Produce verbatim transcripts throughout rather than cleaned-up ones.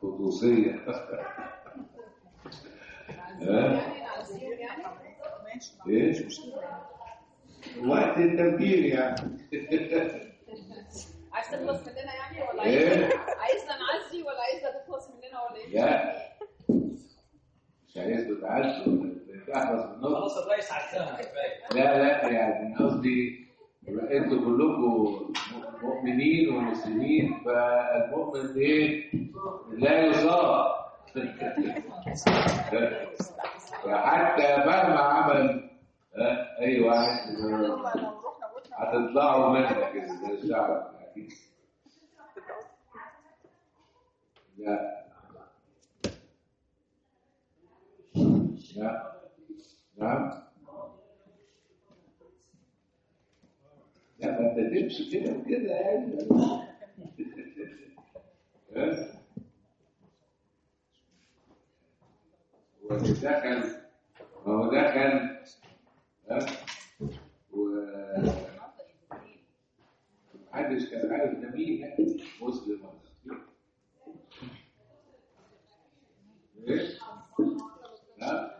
خصوصيه. ها؟ ايه؟ وقت التفكير يعني. عايز تخلص مننا يعني ولا إيه؟ عايزنا نعزي ولا عايزنا تخلص مننا ولا ايه؟ لا مش عايز تتعزوا تخلص منكم. خلاص الرئيس عزاها كفايه. لا لا يعني قصدي انتوا كلكم مؤمنين ومسلمين، فالمؤمن ايه؟ لا يصاب. حتى مهما عمل اي واحد هتطلعوا منها كده زي الشعب اكيد. لا لا نعم. لا ما انت تمشي كده وكده يعني. ودخل ما هو دخل ها ومحدش كان عارف ده مين يعني مسلم ولا ايه؟ ها؟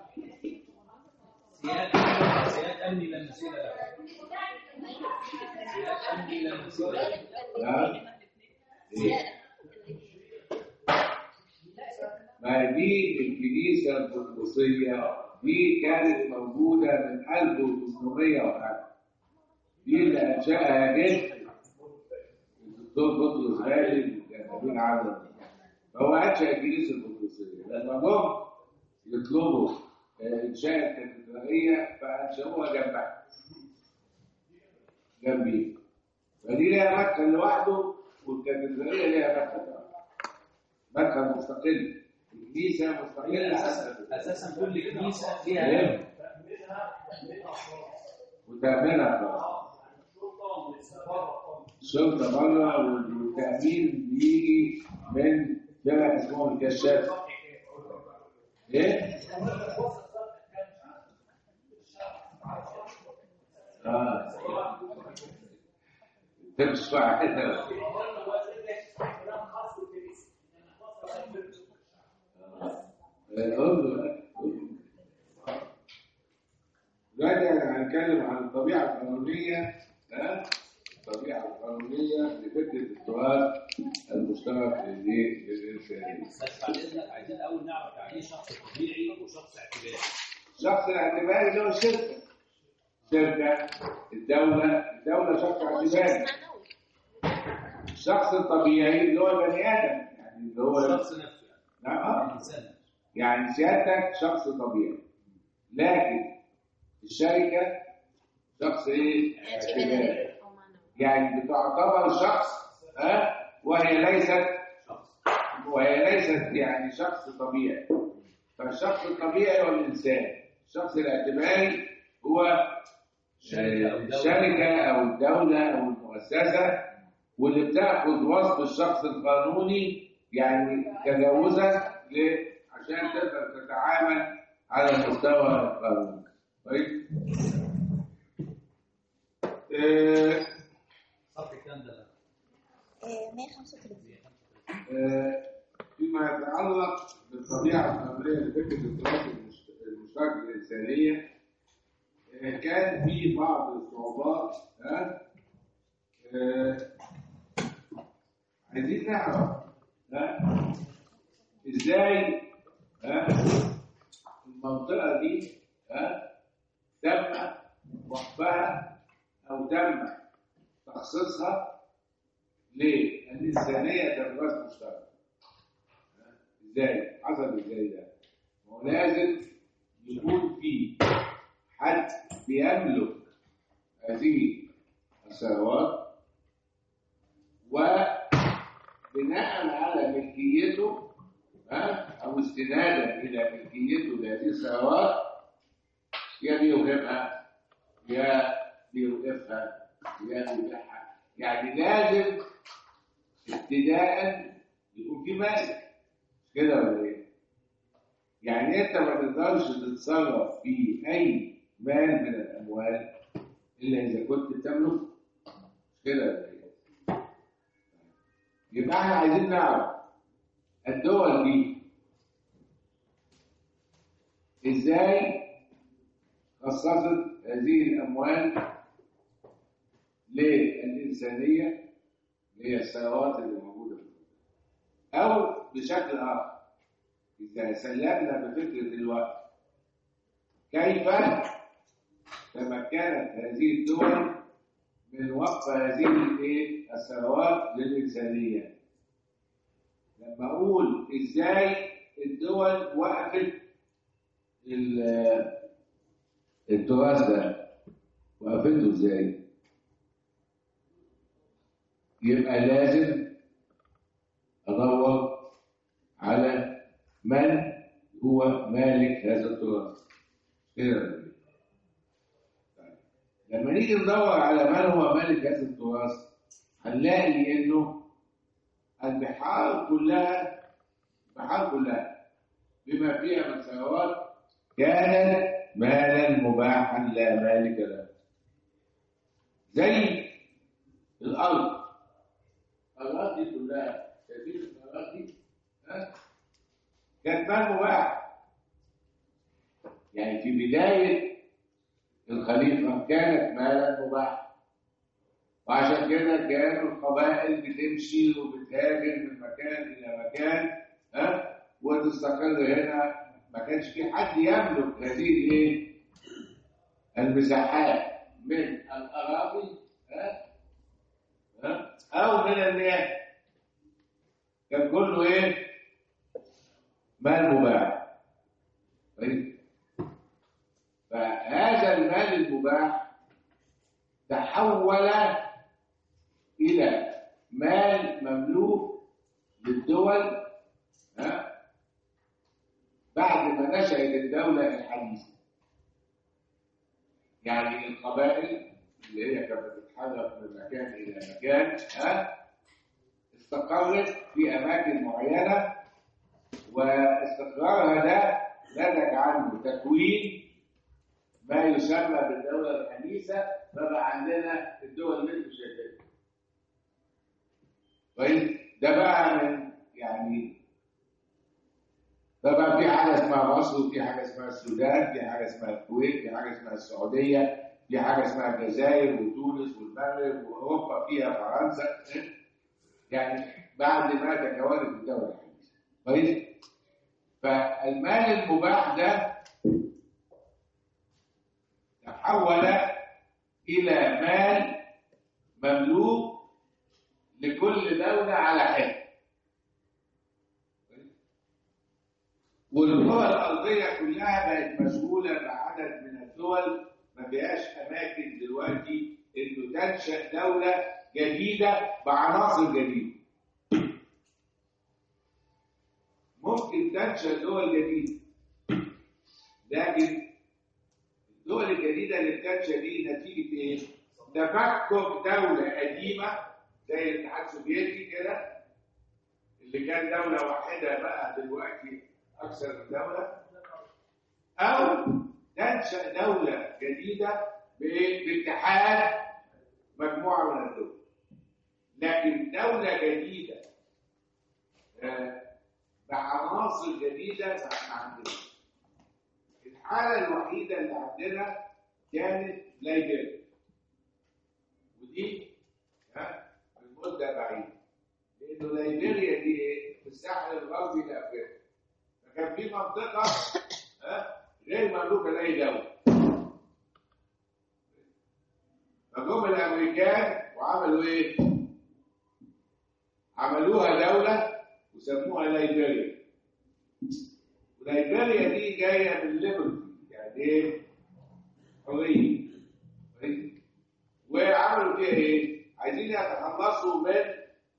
سيادة سيادة أمني لما سيادة سيادة أمني لما سيادة ها؟ ايه؟ ما دي الكنيسة القدسية دي كانت موجودة من ألف وثمانمائة وحاجة. دي اللي أنشأها جد الدكتور بطرس غالب وكان عالم. فهو أنشأ الكنيسة القدسية. لما جم يطلبوا إنشاء الكاتدرائية فأنشأوها جنبها جنبيه. فدي ليها مدخل لوحده والكاتدرائية ليها مدخل لوحده. مدخل مستقل. الكنيسة مستقلة أساسا كل كنيسة فيها وتأمينها خلاص. الشرطة بره والتأمين بيجي من فرق اسمهم الكشاف. إيه؟ آه. تمشي كده. دلوقتي هنتكلم عن الطبيعة القانونية. ها؟ الطبيعة القانونية لفكرة التراث المشترك للإنسانية. بس بعد إذنك عايزين أول نعرف يعني إيه شخص طبيعي وشخص اعتباري. الشخص الاعتباري اللي هو الشركة. شركة الدولة الدولة شخص اعتباري. الشخص الطبيعي اللي هو البني آدم يعني اللي هو الشخص نفسه يعني. نعم. الإنسان نفسه. يعني سيادتك شخص طبيعي لكن الشركة شخص ايه؟ اعتباري. يعني بتعتبر شخص ها وهي ليست وهي ليست يعني شخص طبيعي. فالشخص الطبيعي هو الإنسان. الشخص الاعتباري هو الشركة أو الدولة أو المؤسسة واللي بتأخذ وصف الشخص القانوني يعني تجاوزا عشان تقدر تتعامل على المستوى القانوني. طيب؟ ايه صف الكلام ده مية وخمسة وثلاثين. فيما يتعلق بالطبيعة القانونية لفكرة التراث المشترك الإنسانية كان في بعض الصعوبات. ها عايزين نعرف ها ازاي ها المنطقة دي ها تم وقفها أو تم تخصيصها للإنسانية كتراث مشترك. ازاي؟ حصل ازاي ده؟ هو لازم يكون في حد بيملك هذه الثروات وبناء على ملكيته ها او استنادا الى ملكيته لهذه الثروات يا بيوهبها يا بيوقفها يا بيبيعها. يعني لازم ابتداء يكون في مالك كده ولا ايه؟ يعني انت ما تقدرش تتصرف في اي مال من الاموال الا اذا كنت بتملك كده ولا ايه؟ يبقى احنا عايزين نعرف الدول دي ازاي خصصت هذه الاموال للانسانيه اللي هي الثروات اللي موجوده في الدول، او بشكل اخر اذا سلمنا بفكره الوقت كيف تمكنت هذه الدول من وقف هذه الثروات للإنسانية. لما أقول إزاي الدول وقفت التراث ده، وقفته إزاي؟ يبقى لازم أدور على من هو مالك هذا التراث. كده لما نيجي ندور على من هو مالك هذا التراث هنلاقي انه البحار كلها البحار كلها بما فيها من ثروات كانت مالا مباحا لا مالك له. زي الارض، الارض دي كلها شايفين الارض دي ها كانت مال مباح، يعني في بدايه الخليفة كانت مالا مباحا، وعشان كده كانوا القبائل بتمشي وبتهاجر من مكان إلى مكان ها وتستقر هنا. ما كانش في حد يملك هذه الايه؟ المساحات من الأراضي ها ها أو من المياه، كان كله ايه؟ مال مباح. طيب فهذا المال المباح تحول إلى مال مملوك للدول ها بعد ما نشأت الدولة الحديثة. يعني القبائل اللي هي كانت بتتحرك من مكان إلى مكان ها استقرت في أماكن معينة، واستقرارها ده نتج عنه تكوين ما يسمى بالدولة الحديثة، فبقى عندنا الدول اللي انتم شايفينها. طيب ده بقى من يعني فبقى في حاجة اسمها مصر، وفي حاجة اسمها السودان، في حاجة اسمها الكويت، في حاجة اسمها السعودية، في حاجة اسمها الجزائر وتونس والمغرب وأوروبا فيها فرنسا، يعني بعد ما تكونت الدولة الحديثة. طيب فالمال المباح ده تحول إلى مال مملوك لكل دولة على حد، والكرة الأرضية كلها بقت مشغولة بعدد من الدول، ما فيهاش أماكن دلوقتي إنه تنشأ دولة جديدة بعناصر جديدة. ممكن تنشأ دول جديدة، لكن الدول الجديدة اللي بتنشأ دي نتيجة إيه؟ تفكك دولة قديمة زي الاتحاد السوفيتي كده، اللي كان دولة واحدة بقى دلوقتي أكثر من دولة، أو تنشأ دولة جديدة باتحاد مجموعة من الدول. لكن دولة جديدة بعناصر جديدة ما عندنا. الحالة الوحيدة اللي عندنا كانت ليبيريا، ودي ها من مدة بعيدة، لأنه ليبيريا دي إيه؟ في الساحل الغربي لأفريقيا، فكان في منطقة ها غير مملوكة لأي دولة. فجم الأمريكان وعملوا إيه؟ عملوها دولة وسموها ليبيريا. وليبيريا دي جاية من ليبرتي، يعني إيه؟ حرية. وعملوا فيها إيه؟ عايزين يتخلصوا من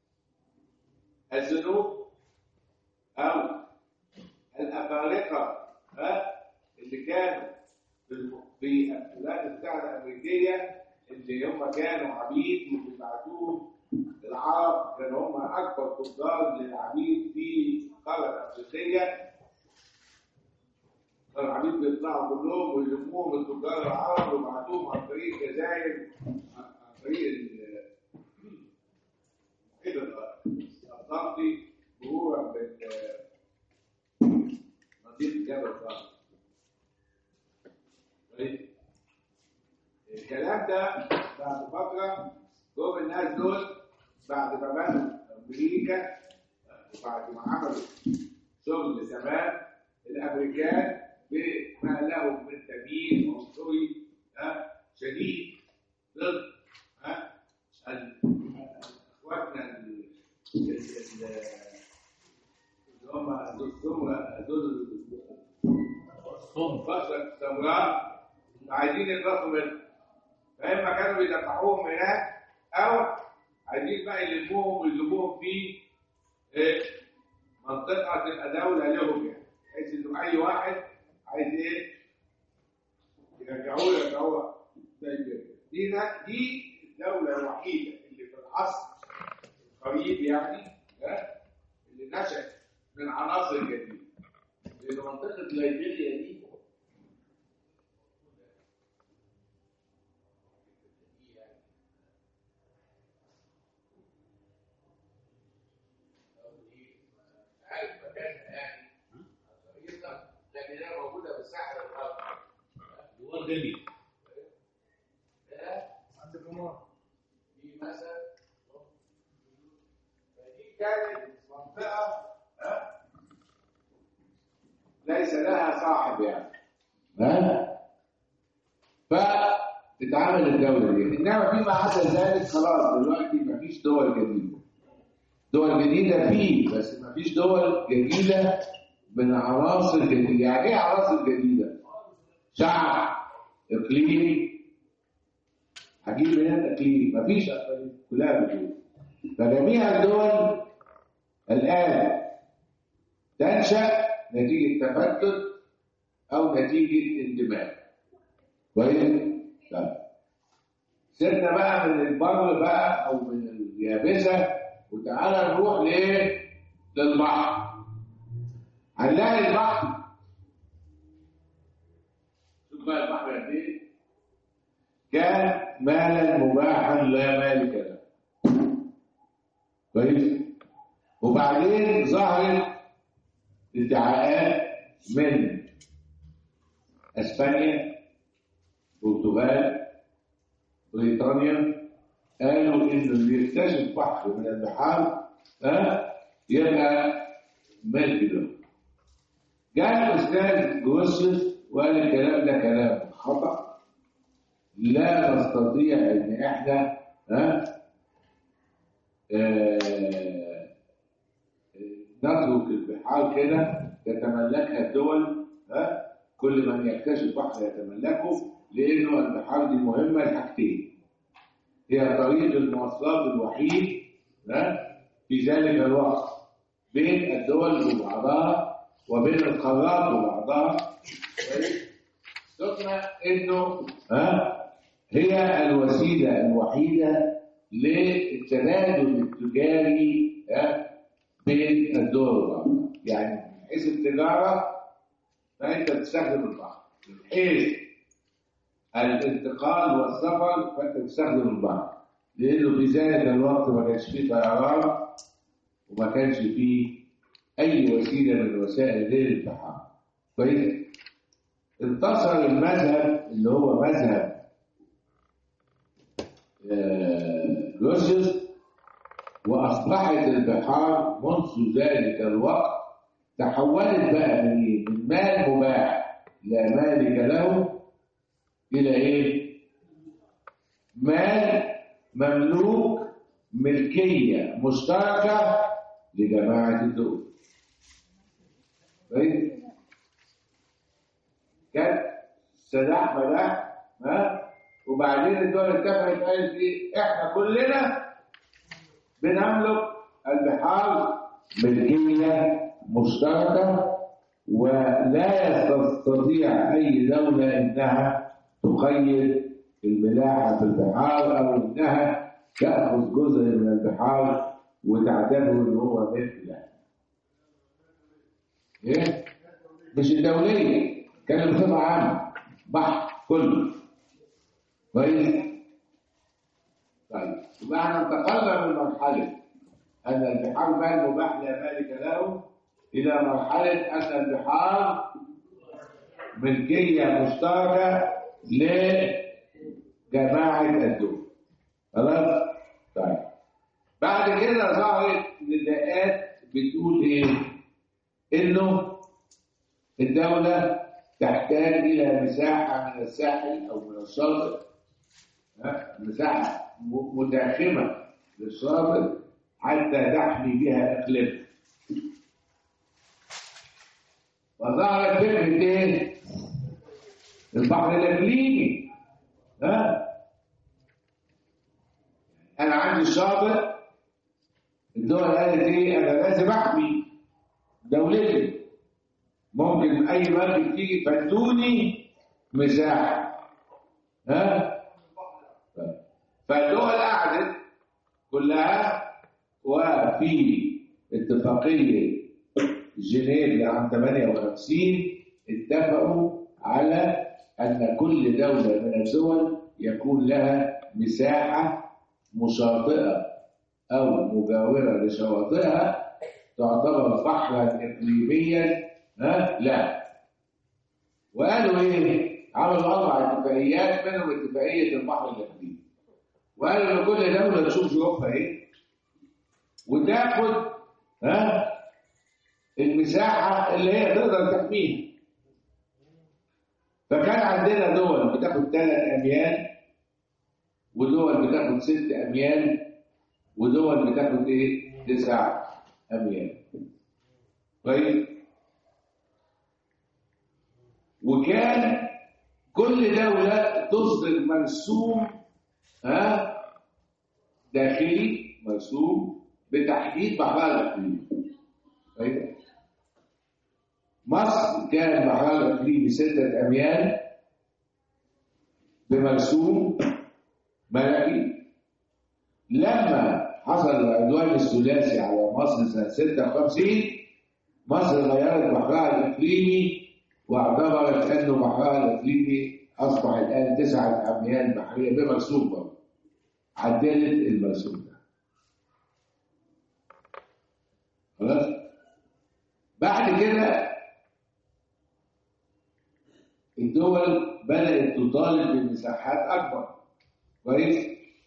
الذنوب أو الأفارقة ها اللي كانوا في البلاد بتاعت الأمريكية، اللي هم كانوا عبيد وبيبعتوهم العرب، كانوا هم أكبر تجار للعبيد في القارة الأفريقية. العبيد بيطلعوا كلهم ويلموهم التجار العرب ويبعتوهم عن طريق الجزائر، عن طريق المحيط الأطلنطي مرورا حتى بعد فتره جم الناس دول بعد ما بنوا امريكا وبعد ما عملوا شغل زمان الامريكان بما لهم من تمييز عنصري شديد ضد اخواتنا اللي هم دول السمراء دول البشر السمراء عايزين يخلصوا منهم، فاما كانوا بيدفعوهم هناك او عايزين بقى يلموهم ويجيبوهم في منطقه تبقى دوله لهم، يعني بحيث انه اي واحد عايز ايه يرجعوه يرجعوه زي كده. دي دي الدوله الوحيده اللي في العصر القريب يعني اللي نشأت من عناصر جديده، لان منطقه ليبيريا دي لكن هي موجوده بالساحل الغربي. دوار جميل. عند الجمهور. دي مثلا فدي كانت منطقه ها ليس لها صاحب يعني. ها؟ فتتعامل الدوله دي، انما فيما عدا ذلك خلاص دلوقتي مفيش دول جديده. دول جديده فيه بس مفيش دول جديده من عناصر جديدة. يعني ايه عناصر جديدة؟ شعب اقليمي هجيب هنا الاقليم، مفيش اقليم كلها بتقول. فجميع الدول الان تنشأ نتيجة تفتت او نتيجة اندماج. كويس؟ طيب سيبنا بقى من البر بقى او من اليابسة وتعالى نروح ليه؟ للبحر. هنلاقي البحر، شوف بقى البحر قد ايه؟ كان مالا مباحا لا مالك له. كويس؟ وبعدين ظهرت ادعاءات من اسبانيا، البرتغال، بريطانيا، قالوا انه اللي يكتشف بحر من البحار ها يبقى ملك له. جاء الاستاذ جروسيوس وقال الكلام ده كلام خطا، لا نستطيع ان احنا ها آه نترك البحار كده تتملكها الدول، ها كل من يكتشف بحر يتملكه، لانه البحار دي مهمه لحاجتين: هي طريق المواصلات الوحيد ها في ذلك الوقت بين الدول وبعضها وبين القارات وبعضها، ثم انه ها هي الوسيله الوحيده للتبادل التجاري ها بين الدول وبعضها. يعني من حيث التجاره فانت بتستخدم البحر، من حيث الانتقال والسفر فانت بتستخدم البحر، لانه في ذلك الوقت ما كانش فيه طيران وما كانش فيه اي وسيله من وسائل غير البحار. كويس؟ انتصر المذهب اللي هو مذهب جروسيوس، واصبحت البحار منذ ذلك الوقت تحولت بقى من مال مباح لا مالك له الى ايه؟ مال مملوك ملكيه مشتركه لجماعه الدول. كويس؟ كان سداح مداح ها وبعدين الدول اتفقت قالت ايه؟ احنا كلنا بنملك البحار ملكيه مشتركه، ولا تستطيع اي دوله انها تقيد الملاحه في البحار او انها تاخذ جزء من البحار وتعتبره ان هو ملك لها. ايه؟ مش الدوليه، كان بصفه عامه بحر كله. كويس؟ طيب يبقى احنا انتقلنا من مرحله ان البحار مال مباح لا مالك له الى مرحله ان البحار ملكيه مشتركه جماعة الدول. خلاص؟ طيب بعد كده ظهرت نداءات بتقول ايه؟ انه الدولة تحتاج الى مساحة من الساحل او من الشاطئ، مساحة متاخمة للشاطئ حتى تحمي بها اقليمها. وظهرت فكرة ايه؟ البحر الاقليمي. ها؟ انا عندي الشاطئ، الدول قالت ايه؟ انا لازم احمي دولتي، ممكن اي مركب تيجي فادوني مساحه. ها؟ فالدول قعدت كلها وفي اتفاقيه جنيف عام ثمانية وخمسين اتفقوا على ان كل دوله من الدول يكون لها مساحه مشاطئه او مجاوره لشواطئها تعتبر بحرا اقليميا. ها؟ لا. وقالوا ايه؟ عملوا اربع اتفاقيات منهم اتفاقيه البحر الاقليمي، وقالوا ان كل دوله تشوف ظروفها ايه وتاخد ها المساحه اللي هي تقدر تحميها. فكان عندنا دول بتاخد ثلاث اميال، ودول بتاخد ست اميال، ودول بتاخد ايه؟ تسع اميال. طيب وكان كل دولة تصدر مرسوم ها داخلي، مرسوم بتحديد بحرها الاقليمي. طيب مصر كان بحرها الاقليمي ستة اميال بمرسوم ملكي. لما حصل العدوان الثلاثي على مصر سنة ستة وخمسين مصر غيرت بحرها الاقليمي واعتبرت انه بحرها الاقليمي اصبح الان تسعة اميال بحريه بمرسوم برضه. عدلت المرسوم ده. خلاص؟ بعد كده الدول بدات تطالب بمساحات اكبر. كويس؟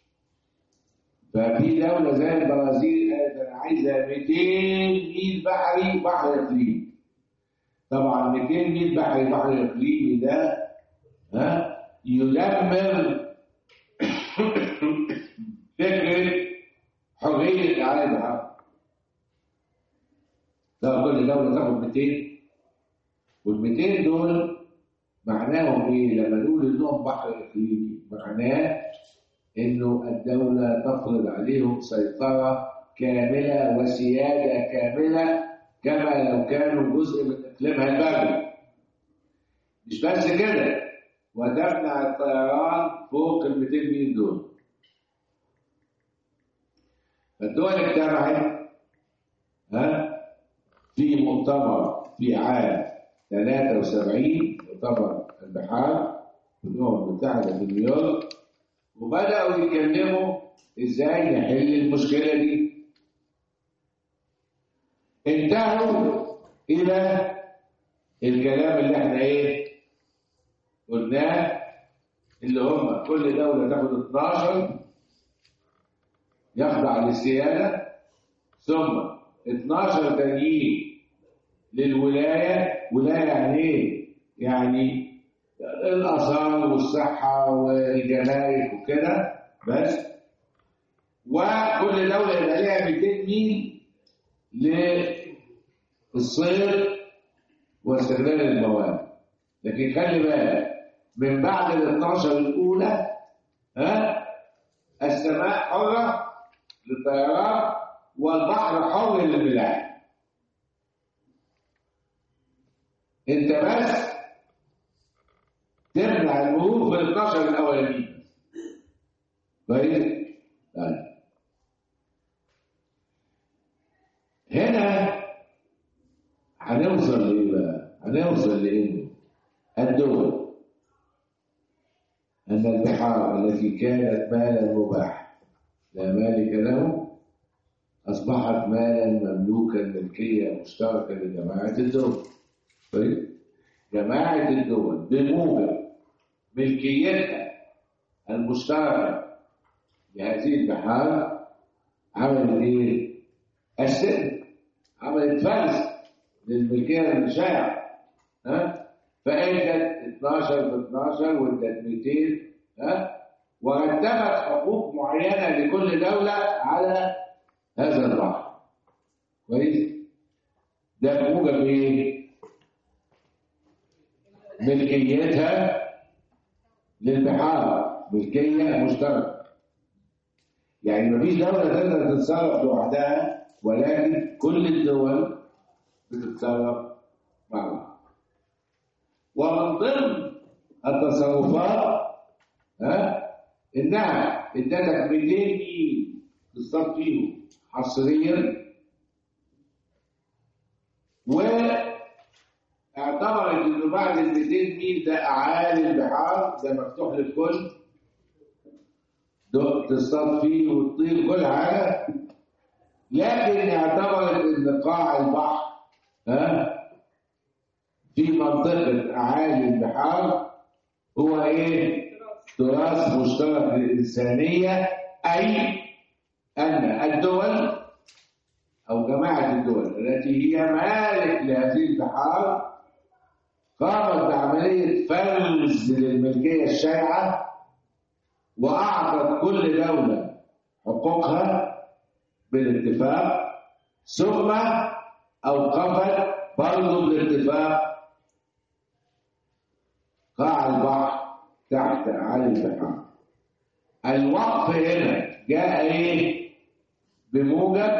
ففي دوله زي البرازيل قالت انا عايزه مئتين ميل بحري بحر اقليمي. طبعا مئتين ميل بحري بحر اقليمي ده ها يدمر فكره حريه اعاده الحق. ده كل دوله تاخد مئتين، وال مئتين دول معناهم ايه؟ لما نقول انهم بحر اقليمي معناه انه الدوله تفرض عليهم سيطره كامله وسياده كامله كما لو كانوا جزء من اقليمها البري. مش بس كده، وتمنع الطيران فوق ال مئتين ميل دول. فالدول اجتمعت ها في مؤتمر في عام ثلاثة وسبعين، مؤتمر البحار في الامم المتحده في نيويورك، وبداوا يتكلموا ازاي نحل المشكله دي. انتهوا الى الكلام اللي احنا ايه قلناه، اللي هم كل دوله تاخد اثناشر يخضع للسياده، ثم اثناشر تانيين للولايه. ولايه يعني ايه؟ يعني الاثار والصحه والجمارك وكده بس. وكل دوله يبقى لها مئتين ميل للصيد واستغلال المواد. لكن خلي بالك من بعد ال اثناشر الاولى ها السماء حره للطيران والبحر حر للملاحه. انت بس تمنع المرور في ال اثناشر الاولانيين. كويس؟ طيب هنا هنوصل لايه بقى؟ هنوصل لانه الدول ان البحار التي كانت مالا مباح لا مالك له اصبحت مالا مملوكا ملكيه مشتركه لجماعه الدول. طيب جماعه الدول بموجب ملكيتها المشتركة لهذه البحار عملت إيه؟ السن، عملت فلس للملكية المشاع، ها؟ فإدت اتناشر في اتناشر وادت مئتين، ها؟ ورتبت حقوق معينة لكل دولة على هذا البحر. كويس؟ ده بموجب إيه؟ ملكيتها للبحار، ملكية مشتركة. يعني مفيش دولة تقدر تتصرف لوحدها، ولكن كل الدول بتتصرف مع بعض. ومن ضمن التصرفات ها انها ادتك مئتين ميل تصطاد فيهم حصريا، واعتبرت انه بعد ال مئتين ميل ده اعالي البحار، ده مفتوح للكل، تصطاد فيه وتطير كل حاجه، لكن اعتبرت ان قاع البحر ها في منطقه اعالي البحار هو ايه؟ تراث مشترك للإنسانية، أي أن الدول أو جماعة الدول التي هي مالك لهذه البحار قامت بعملية فرز للملكية الشائعة، وأعطت كل دولة حقوقها بالاتفاق، ثم أوقفت برضه بالاتفاق قاع البحر تحت أعالي البحار. الوقف هنا جاء ايه؟ بموجب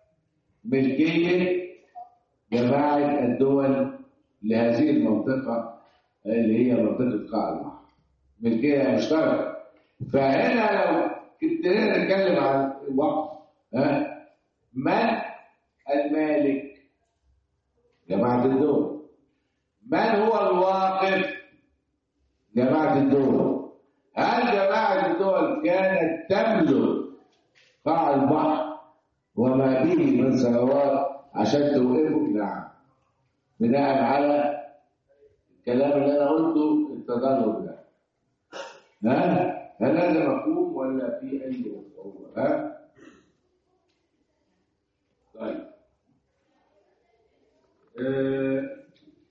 ملكية جماعة الدول لهذه المنطقة اللي هي منطقة قاع البحر، ملكية مشتركة. فهنا لو ابتدينا نتكلم عن الوقف، ها من المالك؟ جماعة الدول. من هو الواقف؟ جماعة الدول. هل جماعة الدول كانت تملك قاع البحر وما به من ثروات عشان توقفه؟ نعم، بناء على الكلام اللي انا قلته التدرج ده. ها هل هذا مفهوم ولا في اي صعوبه؟ ها طيب أه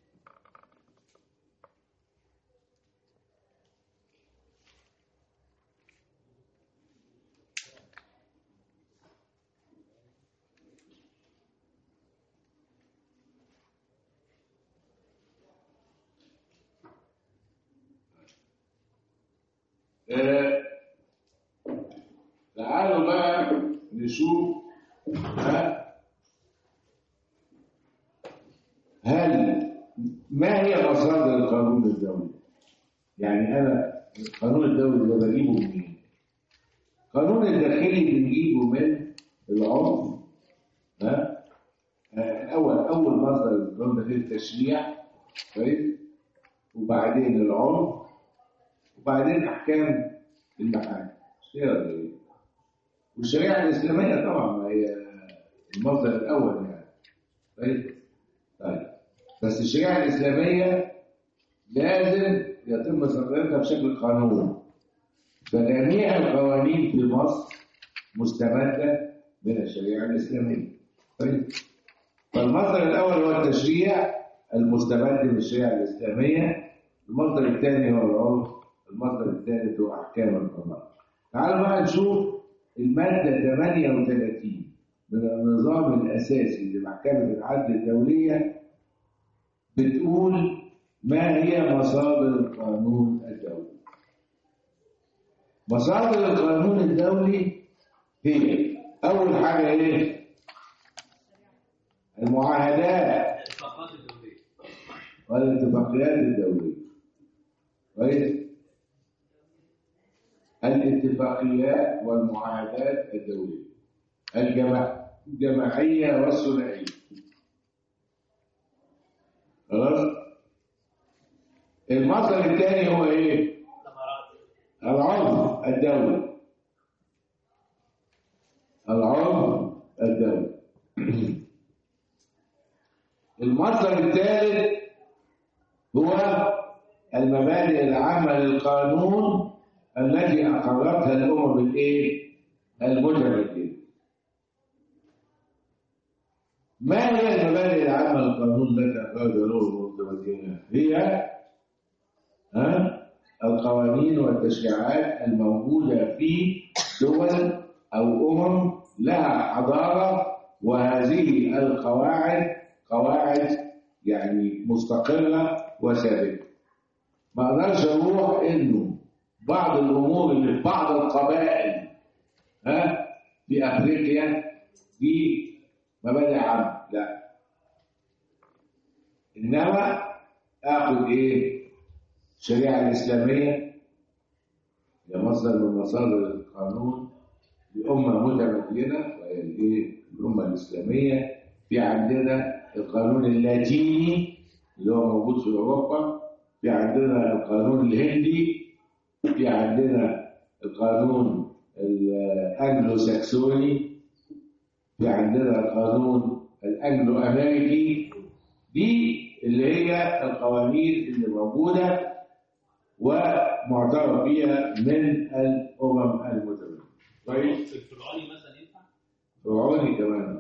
أه تعالوا بقى نشوف ها هل ما هي مصادر القانون الدولي؟ يعني انا القانون الدولي ده بجيبه منين؟ القانون الداخلي بنجيبه من العرف، ها اول اول مصدر القانون الداخلي التشريع، كويس، وبعدين العرف، وبعدين احكام المحاكم. والشريعه الاسلاميه طبعا ما هي المصدر الاول يعني. طيب طيب بس الشريعه الاسلاميه لازم يتم صدرها بشكل قانوني، فجميع القوانين في مصر مستمده من الشريعه الاسلاميه. طيب فالمصدر الاول هو التشريع المستمد من الشريعه الاسلاميه، المصدر الثاني هو العرف، المصدر الثالث هو احكام القضاء. تعالوا بقى نشوف الماده ثمانية وثلاثين من النظام الاساسي لمحكمه العدل الدوليه، بتقول ما هي مصادر القانون الدولي. مصادر القانون الدولي هي اول حاجه ايه؟ المعاهدات والاتفاقيات الدوليه. كويس؟ الاتفاقيات والمعاهدات الدوليه الجماعيه والثنائيه. خلاص؟ المصدر الثاني هو ايه؟ العرف الدولي. العرف الدولي. المصدر الثالث هو المبادئ العامة للقانون التي أقرتها الأمم الإيه؟ المتمدنة. ما هي المبادئ العامة للقانون التي أقرتها الأمم المتمدنة؟ هي ها؟ القوانين والتشريعات الموجودة في دول أو أمم لها حضارة، وهذه القواعد قواعد يعني مستقلة وثابتة. ما أقدرش أروح إنه بعض الأمور اللي في بعض القبائل ها في أفريقيا دي مبادئ عامة، لا، إنما آخذ إيه؟ الشريعة الإسلامية هي مصدر من مصادر القانون لأمة متمدنة، وهي الإيه؟ الأمة الإسلامية. في عندنا القانون اللاتيني اللي هو موجود في أوروبا، في عندنا القانون الهندي، في عندنا القانون الأنجلو ساكسوني، في عندنا القانون الأنجلو أمريكي. دي اللي هي القوانين اللي موجودة ومعترف بها من الأمم المتمدنة. كويس؟ في الفرعوني مثلا ينفع؟ فرعوني كمان.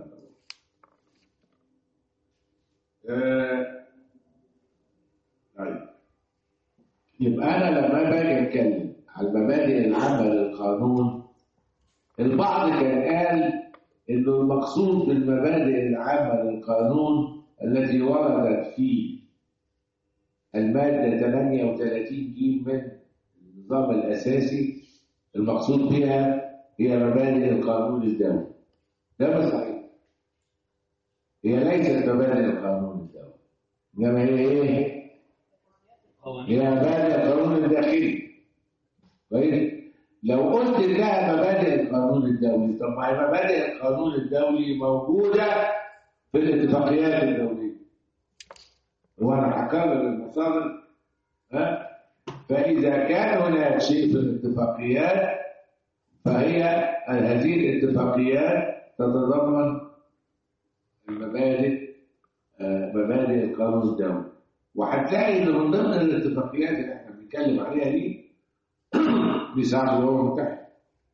آه. طيب. يبقى أنا لما باجي أتكلم على المبادئ العامة للقانون، البعض كان قال إنه المقصود بالمبادئ العامة للقانون التي وردت في المادة ثمانية وثلاثين ج من النظام الأساسي، المقصود بها هي مبادئ القانون الدولي. ده مش صحيح. هي ليست مبادئ القانون الدولي، إنما هي إيه؟ هي مبادئ القانون الداخلي. كويس؟ لو قلت إنها مبادئ القانون الدولي، طب ما هي مبادئ القانون الدولي موجودة في الاتفاقيات الدولية. وأنا هكرر المصادر ها؟ فإذا كان هناك شيء في الاتفاقيات فهي هذه الاتفاقيات تتضمن المبادئ مبادئ القانون الدولي. وهتلاقي ان من ضمن الاتفاقيات اللي احنا بنتكلم عليها دي ميثاق الامم المتحده،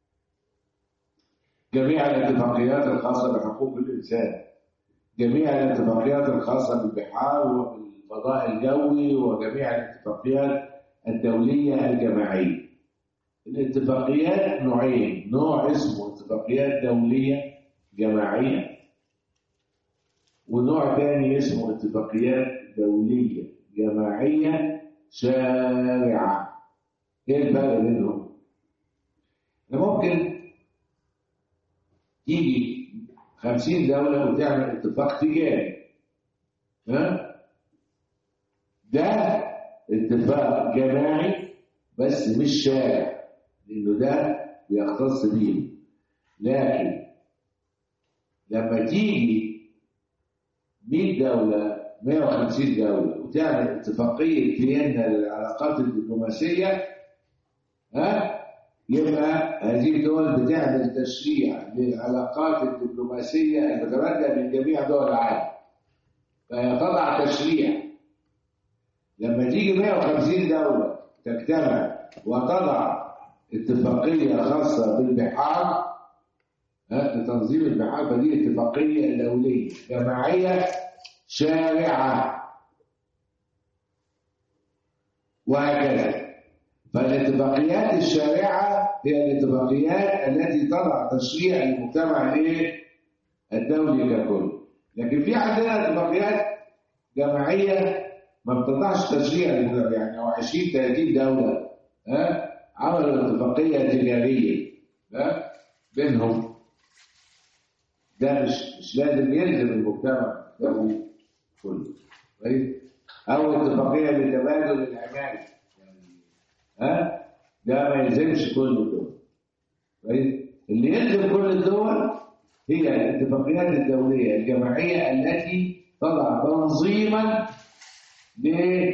جميع الاتفاقيات الخاصه بحقوق الانسان، جميع الاتفاقيات الخاصه بالبحار وبالفضاء الجوي، وجميع الاتفاقيات الدوليه الجماعيه. الاتفاقيات نوعين، نوع اسمه اتفاقيات دوليه جماعيه، ونوع ثاني اسمه اتفاقيات دوليه جماعيه شارعه. ايه الفرق بينهم؟ ممكن تيجي خمسين دولة وتعمل اتفاق تجاري، ها؟ ده اتفاق جماعي بس مش شارع، لأنه ده بيختص بيه. لكن لما تيجي مية دولة مية وخمسين دولة وتعمل اتفاقية فيينا للعلاقات الدبلوماسية، ها؟ يبقى هذه الدول بتعمل تشريع للعلاقات الدبلوماسية المتبادلة من جميع دول العالم، فهي تضع تشريع. لما تيجي مية وخمسين دولة تجتمع وتضع اتفاقية خاصة بالبحار لتنظيم البحار، فدي اتفاقية دولية جماعية شارعة، وهكذا. فالاتفاقيات الشارعة هي الاتفاقيات التي تضع تشريع للمجتمع الدولي ككل. لكن في عندنا اتفاقيات جماعية ما بتضعش تشريع، يعني لو عشرين ثلاثين دولة ها عملوا اتفاقية تجارية ها بينهم، ده مش مش لازم يلزم المجتمع الدولي كله. طيب، أو اتفاقية لتبادل العمالة، ها ده ما يلزمش كل الدول. طيب، اللي يلزم كل الدول هي الاتفاقيات الدولية الجماعية التي تضع تنظيما ل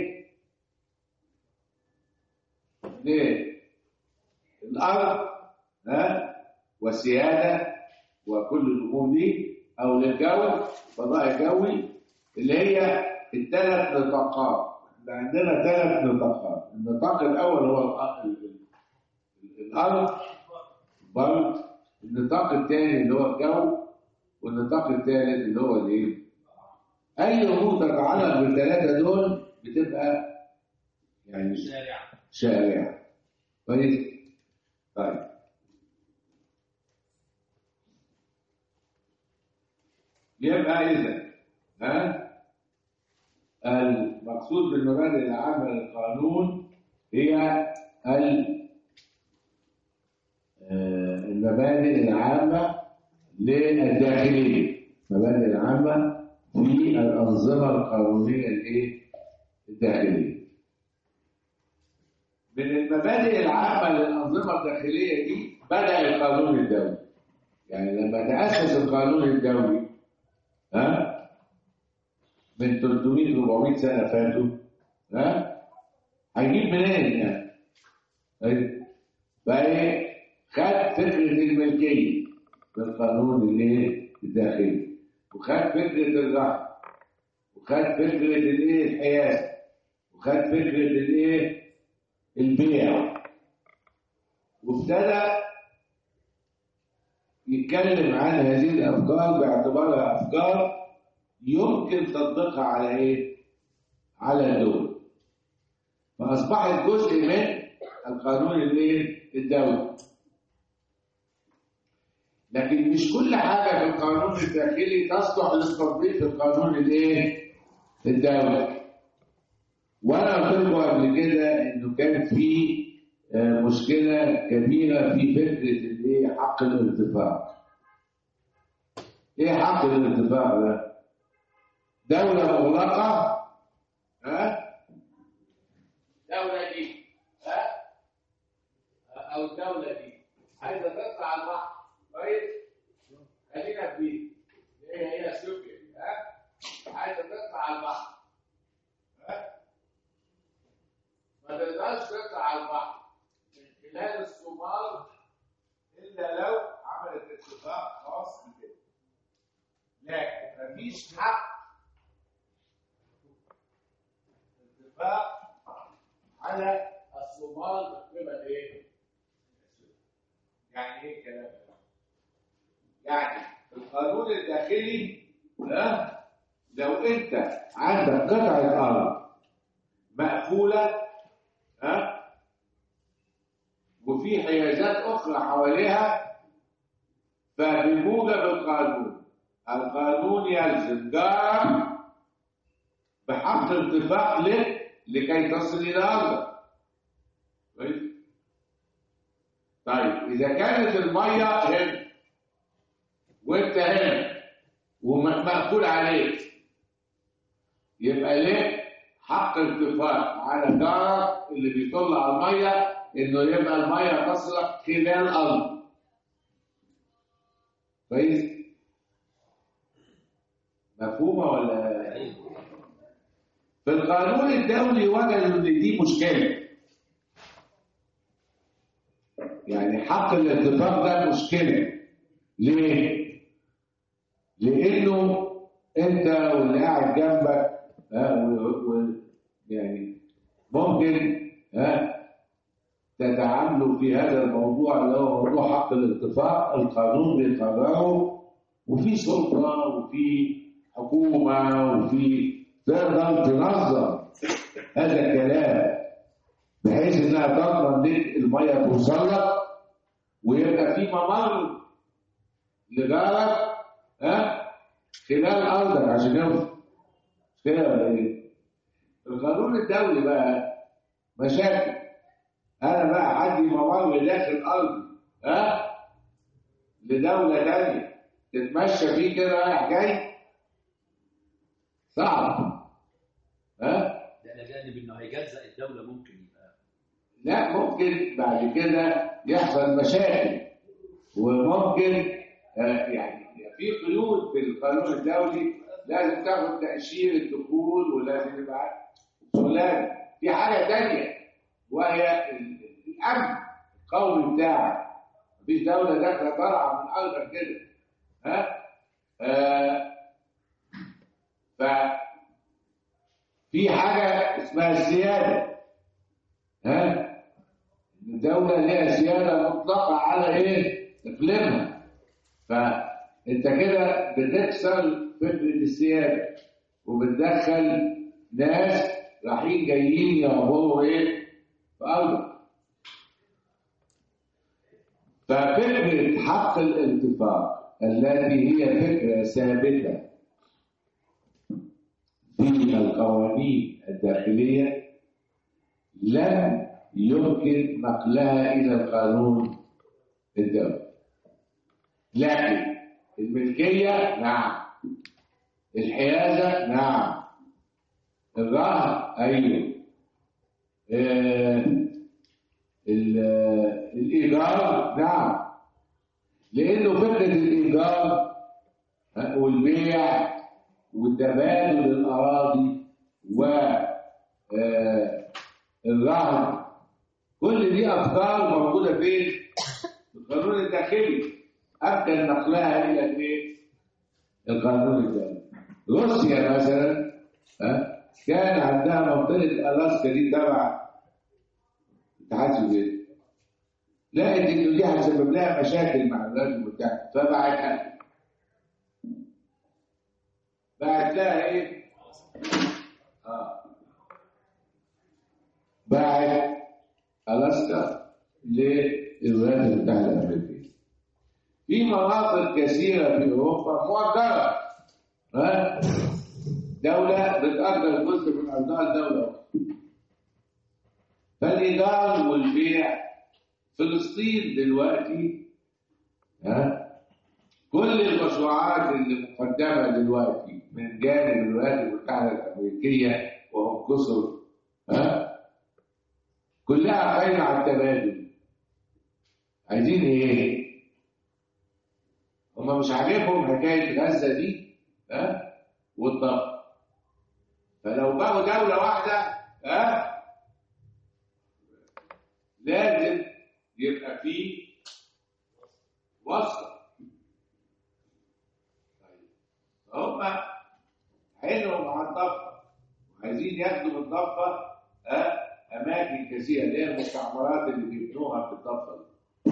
للأرض ها والسيادة وكل الأمور دي، أو للجو الفضاء الجوي، اللي هي الثلاث نطاقات. عندنا ثلاث نطاقات. النطاق الأول هو الارض برضه، النطاق الثاني اللي هو الجو، والنطاق الثالث اللي هو الايه؟ اي امور تتعلق بالثلاثه دول بتبقى يعني شارع شارع. كويس؟ طيب يبقى اذا ها المقصود بالمبادئ العامه للقانون هي المبادئ العامه للداخليه، المبادئ العامه في الانظمه القانونيه الايه؟ الداخليه. من المبادئ العامه للانظمه الداخليه دي بدا القانون الدولي. يعني لما تاسس القانون الدولي ها من ثلاثمائة أربعمائة سنه فاتوا، ها هيجيب منين يعني؟ بقى خد فكره الملكيه في القانون الايه؟ الداخلي، وخد فكره الرهن، وخد فكره الايه؟ الحيازه، وخد فكره الايه؟ البيع، وابتدى يتكلم عن هذه الافكار باعتبارها افكار يمكن تطبيقها على ايه؟ على الدول. فاصبحت جزء من القانون الايه؟ الدولي. لكن مش كل حاجه في القانون الداخلي تصلح للتطبيق في القانون الايه؟ الدولي. وانا قلت لكم قبل كده انه كان في مشكله كبيره في فكره الايه؟ حق الارتفاع. ايه حق الارتفاع ده؟ دوله مغلقه، ها؟ الدوله دي ها؟ او الدوله دي عايزه تطلع على البحر، كويس؟ خلينا في هي هي اثيوبيا دي، ها؟ عايزه تطلع على البحر، ها؟ ما تقدرش تطلع على البحر من خلال الصومال الا لو عملت اتفاق خاص بكده. لكن مفيش حق اتفاق على الصومال من قبل ايه؟ يعني ايه الكلام ده؟ يعني القانون الداخلي ها لو انت عندك قطعه ارض مقفوله ها وفي حيازات اخرى حواليها، فبموجب القانون القانون يلزم جارك بحق ارتفاع لك لكي تصل الى ارضك. كويس؟ طيب اذا كانت الميه هنا وانت هنا ومقفول عليك، يبقى ليه حق ارتفاع على جارك اللي بيطل على الميه انه يبقى الميه تصلك خلال الارض. كويس؟ مفهومه ولا؟ في القانون الدولي وجدوا ان دي مشكله. يعني حق الارتفاع ده مشكله. ليه؟ لانه انت واللي قاعد جنبك ها و يعني ممكن ها تتعاملوا في هذا الموضوع اللي هو موضوع حق الارتفاع. القانون بيقرره وفي سلطه وفي حكومه وفي تقدر تنظم هذا الكلام بحيث انها تضمن لك الميه توصل لك ويبقى في ممر لجارك ها خلال ارضك عشان يوصل. مش كده ولا ايه؟ القانون الدولي بقى مشاكل. انا بقى عندي ممر داخل ارضي ها لدوله ثانيه تتمشى فيه كده رايح جاي، صعب. ها؟ ده الى جانب انه هيجزأ الدوله ممكن يبقى. لا ممكن بعد كده يحصل مشاكل وممكن آه يعني في قيود في القانون الدولي لازم تاخد تأشيرة الدخول ولازم يبقى شغلانه. في حاجه ثانيه وهي الامن القومي بتاعك. مفيش دوله داخله طالعه من ارضك كده. ها؟ آه ف في حاجه اسمها السياده. ها؟ دولة ليها سيادة مطلقة على إيه؟ إقليمها. فأنت كده بتكسر فكرة السيادة وبتدخل ناس رايحين جايين يعبروا إيه؟ في أرضك. ففكرة حق الاتفاق التي هي فكرة ثابتة في القوانين الداخلية لم يمكن نقلها إلى القانون الدولي. لكن الملكية نعم، الحيازة نعم، الرهن أيوه، آه الإيجار نعم، لأنه فكرة الإيجار والبيع وتبادل الأراضي والرهن كل دي أفكار موجودة فين؟ في القانون الداخلي، أمكن نقلها إلى فين؟ القانون الدولي. روسيا مثلا كان عندها منطقة ألاسكا دي تبع الاتحاد السوفيتي، لقت إنه دي هتسبب لها مشاكل مع الولايات المتحدة فبعتها. بعت لها إيه؟ آه بعت ألاسكا للولايات المتحدة الأمريكية. في مناطق كثيرة في أوروبا مؤجرة، ها؟ دولة بتأجر جزء من أرضها لدولة. فالإيجار والبيع فلسطين دلوقتي، ها؟ كل المشروعات اللي مقدمة دلوقتي من جانب الولايات المتحدة الأمريكية وهم كسر، ها؟ كلها قايمة على التبادل. عايزين إيه؟ هم مش عاجبهم حكاية غزة دي، ها؟ والضغط. فلو بقوا دولة واحدة، ها؟ لازم يبقى فيه وسط. هم عينهم على الضفة وعايزين ياخدوا من الضفة أماكن كثيرة اللي هي المستعمرات اللي بيبنوها في الضفة.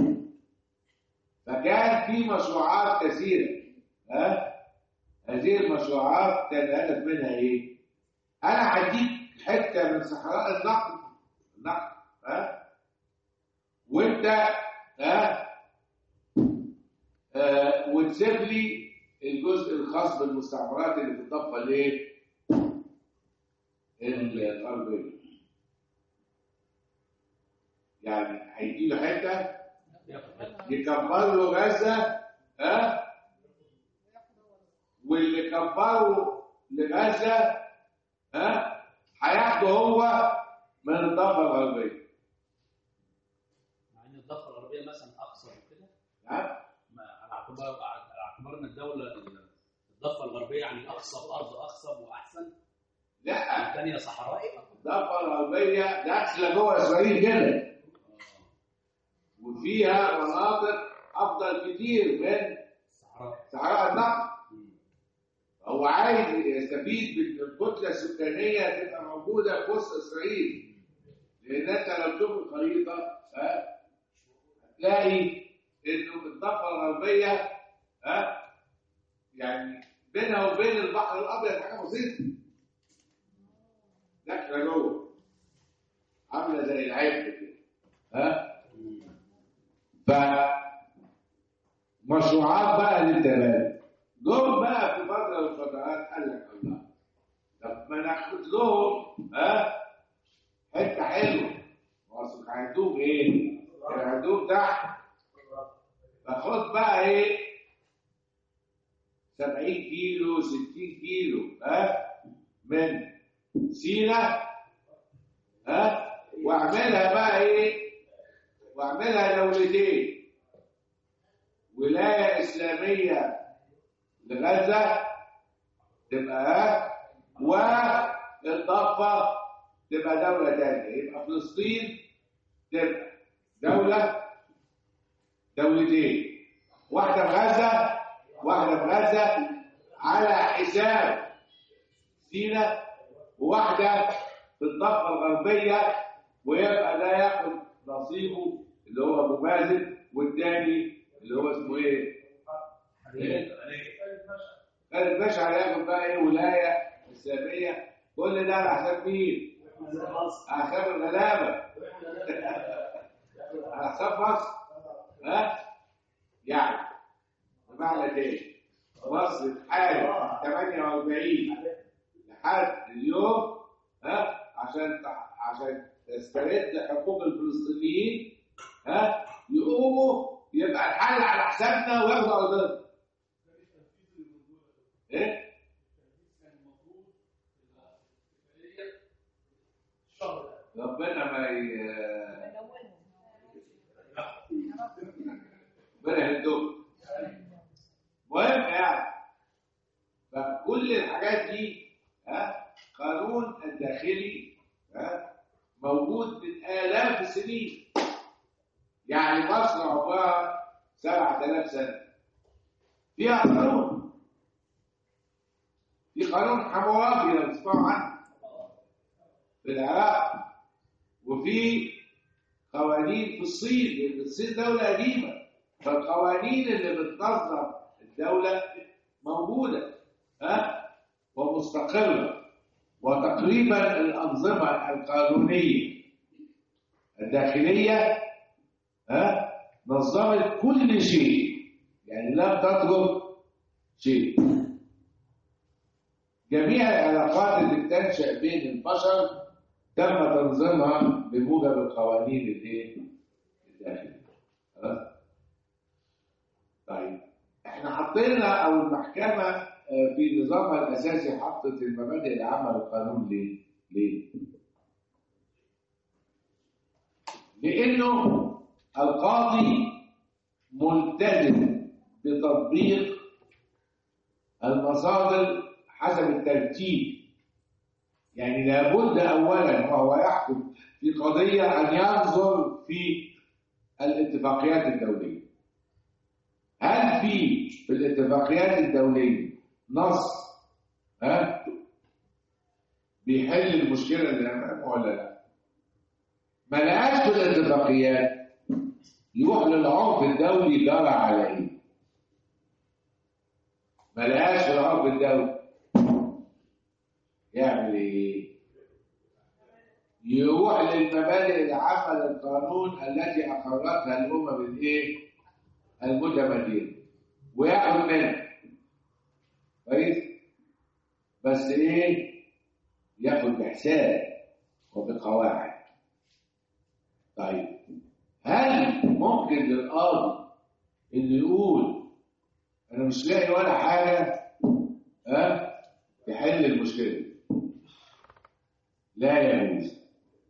فكان في مشروعات كثيرة، ها؟ هذه المشروعات كان الهدف منها إيه؟ أنا هديك حتة من صحراء النقل، النقل، ها؟ وأنت ها؟ آه وتسيب لي الجزء الخاص بالمستعمرات اللي في الضفة الايه؟ الغربية. يعني هيدي له حتة يكبر له غزة، ها؟ واللي كبروا لغزة، ها؟ هياخده هو من الضفة الغربية. مع ان الضفة الغربية مثلا أقصر كده. نعم. على اعتبار على اعتبار ان الدولة الضفة الغربية يعني أقصى أرض أقصى وأحسن. لا. الثانية صحراء. الضفة الغربية داخلة جوه إسرائيل كده. وفيها مناطق أفضل كتير من صحراء صحراء النقل. هو عايز يستفيد من الكتلة السكانية تبقى موجودة في وسط إسرائيل. لأن أنت لو تشوف الخريطة، ها؟ هتلاقي إنه الضفة الغربية، ها؟ يعني بينها وبين البحر الأبيض حاجة بسيطة. داخلة جوه. عاملة زي العين كده. ها؟ فمشروعات بقى للتبادل. دول بقى في فترة من الفترات قال لك الله، طب ما ناخد لهم، ها؟ حتة حلوة. واصل هيدوم ايه؟ هيدوم تحت. فخد بقى ايه؟ سبعين كيلو ستين كيلو، ها؟ من سينا، ها؟ واعملها بقى ايه؟ واعملها دولتين. ولاية إسلامية لغزة تبقى، ها؟ والضفة تبقى دولة تانية. يبقى فلسطين تبقى دولة دولتين، واحدة في غزة واحدة في غزة على حساب سيناء، وواحدة في الضفة الغربية، ويبقى ده ياخد نصيبه اللي هو ابو مازن، والثاني اللي هو اسمه ايه؟ ايه؟ خالد مشعل ياخد بقى ايه؟ ولايه اسلاميه. كل ده على حساب مين؟ على حساب الغلابه. على حساب مصر. ها؟ يعني بمعنى ايه؟ مصر بحاله ثمانية وأربعين لحد اليوم، ها؟ عشان عشان تسترد حقوق الفلسطينيين، ها؟ يقوموا يبقى الحل على حسابنا وياخدوا ارضنا. ايه؟ ربنا ما ي ربنا يهدوك. مهم يعني فكل الحاجات دي، ها، قانون الداخلي، ها، موجود من آلاف السنين. يعني مصر عمرها سبعة آلاف سنة فيها قانون. في قانون حمورابي لو تسمعوا عنه في العراق، وفي قوانين في الصين، لأن الصين دولة قديمة، فالقوانين اللي بتنظم الدولة موجودة، ها، ومستقلة. وتقريبا الأنظمة القانونية الداخلية، ها، نظمت كل شيء، يعني لم تترك شيء. جميع العلاقات اللي بتنشأ بين البشر تم تنظيمها بموجب القوانين الايه؟ الداخلية. طيب احنا حطينا او المحكمة في نظامها الاساسي حطت المبادئ العامة للقانون ليه؟ ليه؟ لانه القاضي ملتزم بتطبيق المصادر حسب الترتيب. يعني لابد اولا وهو يحكم في قضيه ان ينظر في الاتفاقيات الدوليه. هل في في الاتفاقيات الدوليه نص ها بيحل المشكله اللي امامه ولا لا؟ ما لقاش في الاتفاقيات، يروح للعرف الدولي جرى على ايه؟ ما لقاش في العرف الدولي يعمل ايه؟ يروح للمبادئ العامة للقانون التي أقرتها الأمم الايه؟ المتمدنة وياخد منها. كويس؟ بس ايه؟ ياخد بحساب وبقواعد. طيب هل ممكن للقاضي انه يقول انا مش لاقي ولا حاجه ها تحل المشكله؟ لا يجوز.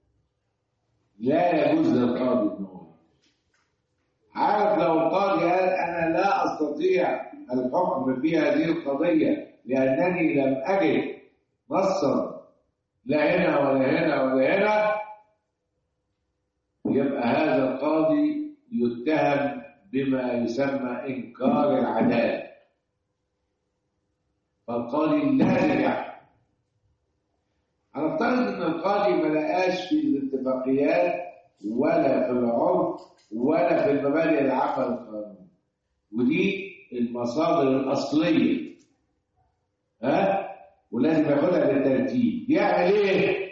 لا يجوز للقاضي انه، عارف، لو القاضي قال انا لا استطيع الحكم في هذه القضيه لانني لم اجد نصا لا هنا ولا هنا ولا هنا، يبقى هذا القاضي يتهم بما يسمى انكار العداله. فالقاضي لازم يحكم. هنفترض ان القاضي ما لقاش في الاتفاقيات ولا في العرف ولا في المبادئ العامه للقانون، ودي المصادر الاصليه، ها، ولازم ياخدها بالترتيب. يعمل ايه؟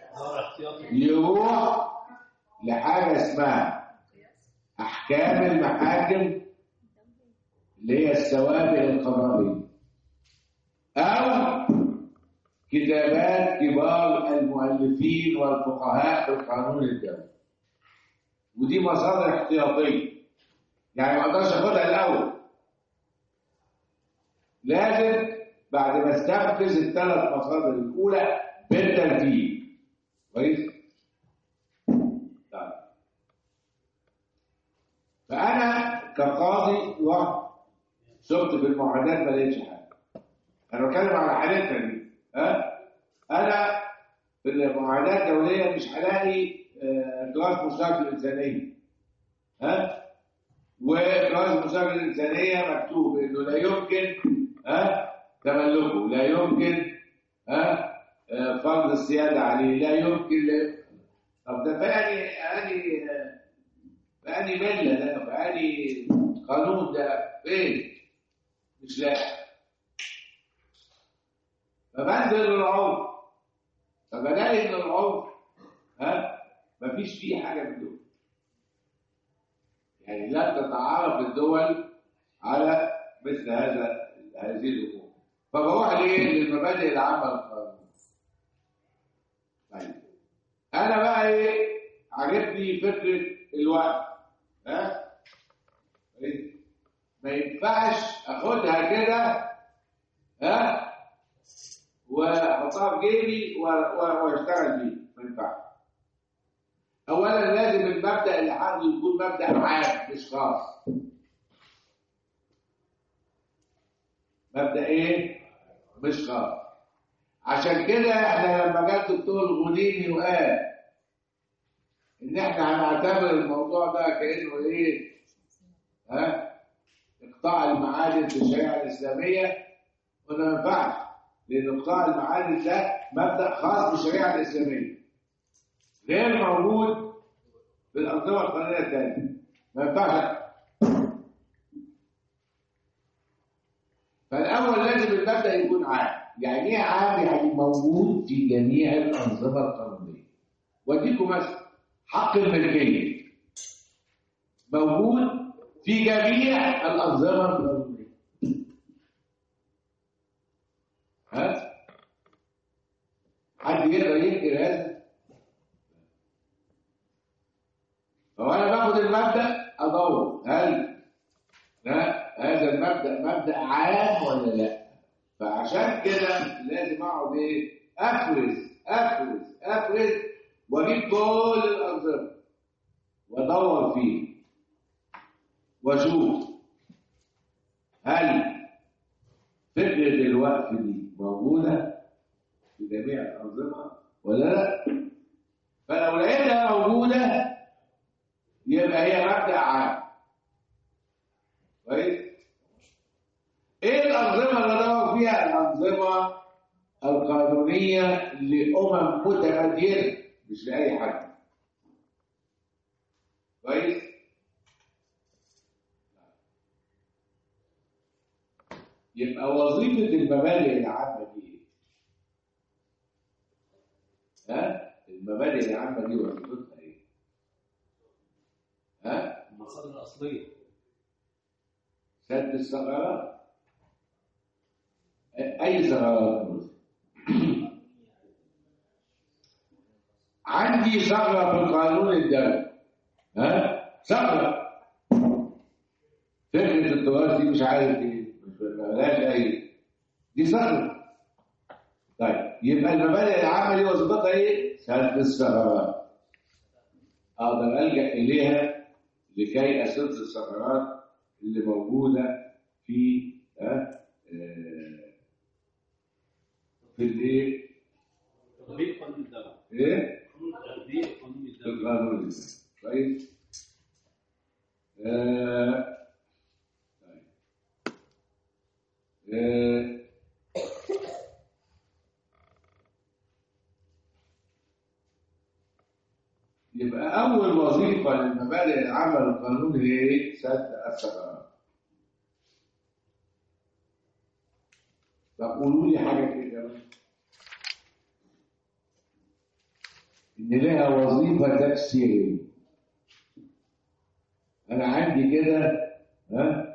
يروح لحاجه اسمها احكام المحاكم اللي هي السوابق القضائيه، او كتابات كبار المؤلفين والفقهاء في القانون الدولي. ودي مصادر احتياطيه، يعني ما اقدرش اخدها الاول، لازم بعد ما استنفذ الثلاث مصادر الاولى بالترتيب. كويس؟ طيب فانا كقاضي رحت شفت في المعاهدات ما لقيتش حاجه. انا بتكلم على حالتنا دي، ها؟ انا في المعاهدات الدوليه مش هلاقي تراث مشترك الانسانيه، ها؟ وتراث مشترك الانسانيه مكتوب انه لا يمكن ها تملكه، لا يمكن ها فرض السياده عليه، لا يمكن ل... طب ده فاني اني فاني مله ده فاني قانون ده فين؟ مش لاقي. فبنزل العمر فبلاقي ان العمر ها مفيش فيه حاجه من دول. يعني لا تتعارف الدول على مثل هذا هذه الامور. فبروح ليه؟ للمبادئ العامه للقانون. طيب انا بقى ايه؟ عجبني فكره الوقت. ها؟ إيه؟ ما ينفعش اخدها كده ها واحطها في جيبي واشتغل بيه. ما ينفعش. اولا لازم المبدا اللي عنده يكون مبدا عام مش خاص. مبدا ايه؟ مش خاص. عشان كده احنا لما جه الدكتور الغنيمي وقال ان احنا هنعتبر الموضوع ده كانه ايه؟ ها؟ اقطاع المعادن في الشريعه الاسلاميه. قلنا ما ينفعش لان اقطاع المعادن ده مبدا خاص بالشريعه الاسلاميه غير موجود في الانظمه القانونيه الثانيه. ما ينفعش. فالاول لازم المبدا يكون عام. يعني ايه عام؟ يعني موجود في جميع الانظمه القانونيه. واديكم مثلا حق الملكيه موجود في جميع الانظمه القانونيه. ها؟ حد يقدر ينكر هذا؟ فانا باخد المبدا ادور هل هذا المبدا مبدا عام ولا لا. فعشان كده لازم اقعد ايه؟ افرز افرز افرز واجيب كل الانظمه وادور فيه واشوف هل فكره الوقف دي موجوده في جميع الانظمه ولا لا. فلو لقيتها موجوده يبقى هي مبدا عام. كويس؟ ايه الانظمه اللي ادور فيها؟ الانظمه القانونيه لامم متمدنه مش لاي حد. كويس؟ يبقى وظيفه المبادئ العامه دي ايه؟ ها؟ المبادئ العامه دي وظيفتها ايه؟ ها؟ المصادر الاصليه. سد الثغرات. اي ثغرات؟ عندي ثغره في القانون الدولي. ها؟ ثغره. فكره التراث دي مش عارف ايه، مش مالهاش اي. دي ثغره. طيب يبقى المبادئ العامه دي وظيفتها ايه؟ سد الثغرات. اقدر الجا اليها لكي اسد الثغرات اللي موجوده في ها آه في الايه؟ تطبيق قانون الدوله. ايه؟ تطبيق قانون الدوله. القانون الدولي. كويس؟ آه طيب. آه يبقى أول وظيفة للمبادئ العامة للقانون هي إيه؟ سد الثغرات. طب قولوا لي حاجة كده إن لها وظيفة تفسيرية. أنا عندي كده ها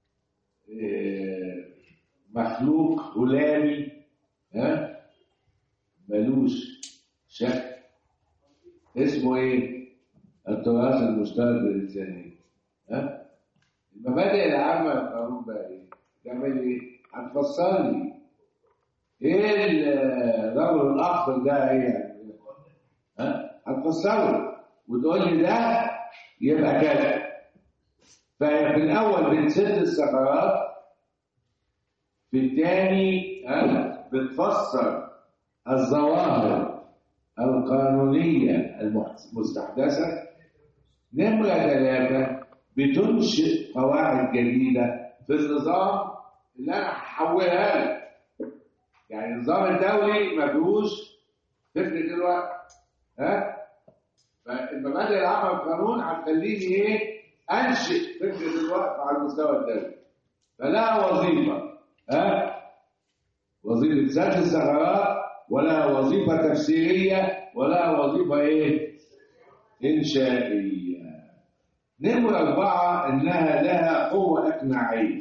إيه مخلوق هلامي ها ملوش شكل اسمه ايه؟ التراث المشترك الانساني. ها؟ المبادئ العامه للقانون بقى ايه؟ تعمل ايه؟ هتفسر لي ايه الرجل الاخضر ده ايه يعني؟ ها؟ هتفسره وتقول لي ده يبقى كذا. ففي الاول بتسد الثغرات، في الثاني ها بتفسر الظواهر القانونية المستحدثة. نمرة ثلاثة بتنشئ قواعد جديدة في النظام اللي أنا هحولها لك. يعني النظام الدولي ما فيهوش فكرة الوقت. ها؟ فالمبادئ العامه للقانون هتخليني ايه؟ انشئ فكره الوقف على المستوى الدولي. فلا وظيفه ها وظيفه سد الثغرات، ولا وظيفه تفسيريه، ولا وظيفه ايه؟ انشائيه. نمرة أربعة إنها لها قوة إقناعية.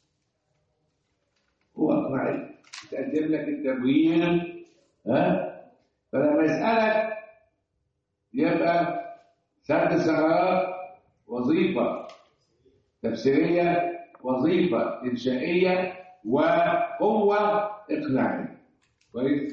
قوة إقناعية تقدم لك التبرير، ها؟ فلما يسألك يبقى سد الثغرات وظيفة تفسيرية، وظيفة إنشائية، وقوة إقناعية. كويس؟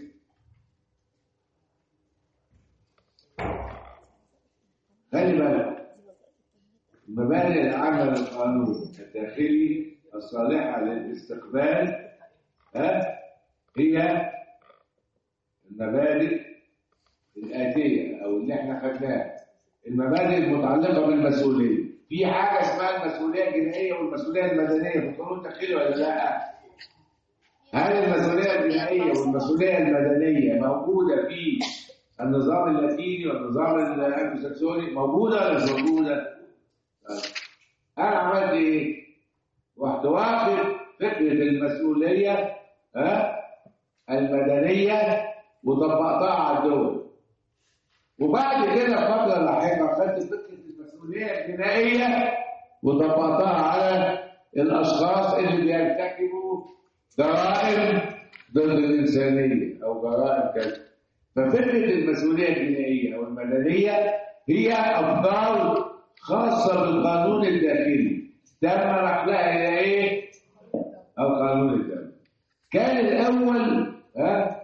خلي بالك، المبادئ العامة للقانون الداخلي الصالحة للاستقبال ها هي المبادئ الآتية أو اللي احنا خدناها. المبادئ المتعلقة بالمسؤولية. في حاجة اسمها المسؤولية الجنائية والمسؤولية المدنية في القانون الداخلي ولا لا؟ هل المسؤولية الجنائية والمسؤولية المدنية موجودة في النظام اللاتيني والنظام الأنجلوساكسوني؟ موجودة ولا مش موجودة؟ أنا عملت إيه؟ رحت واخد فكرة المسؤولية ها المدنية وطبقتها على الدول. وبعد كده فترة لاحقة خدت فكرة المسؤولية الجنائية وطبقتها على الأشخاص اللي بيرتكبوا جرائم ضد الإنسانية أو جرائم كذا. ففكرة المسؤولية الجنائية أو المدنية هي أفكار خاصة بالقانون الداخلي تم نقلها إلى إيه؟ القانون الدولي. كان الأول ها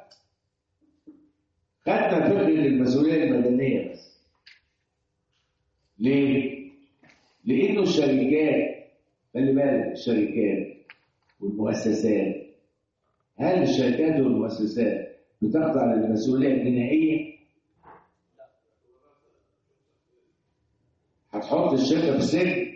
خدنا فكرة المسؤولية المدنية بس. ليه؟ لأنه الشركات، خلي بالك، الشركات والمؤسسات، هل الشركات والمؤسسات بتخضع للمسؤولية الجنائية؟ هتحط الشركة في السجن؟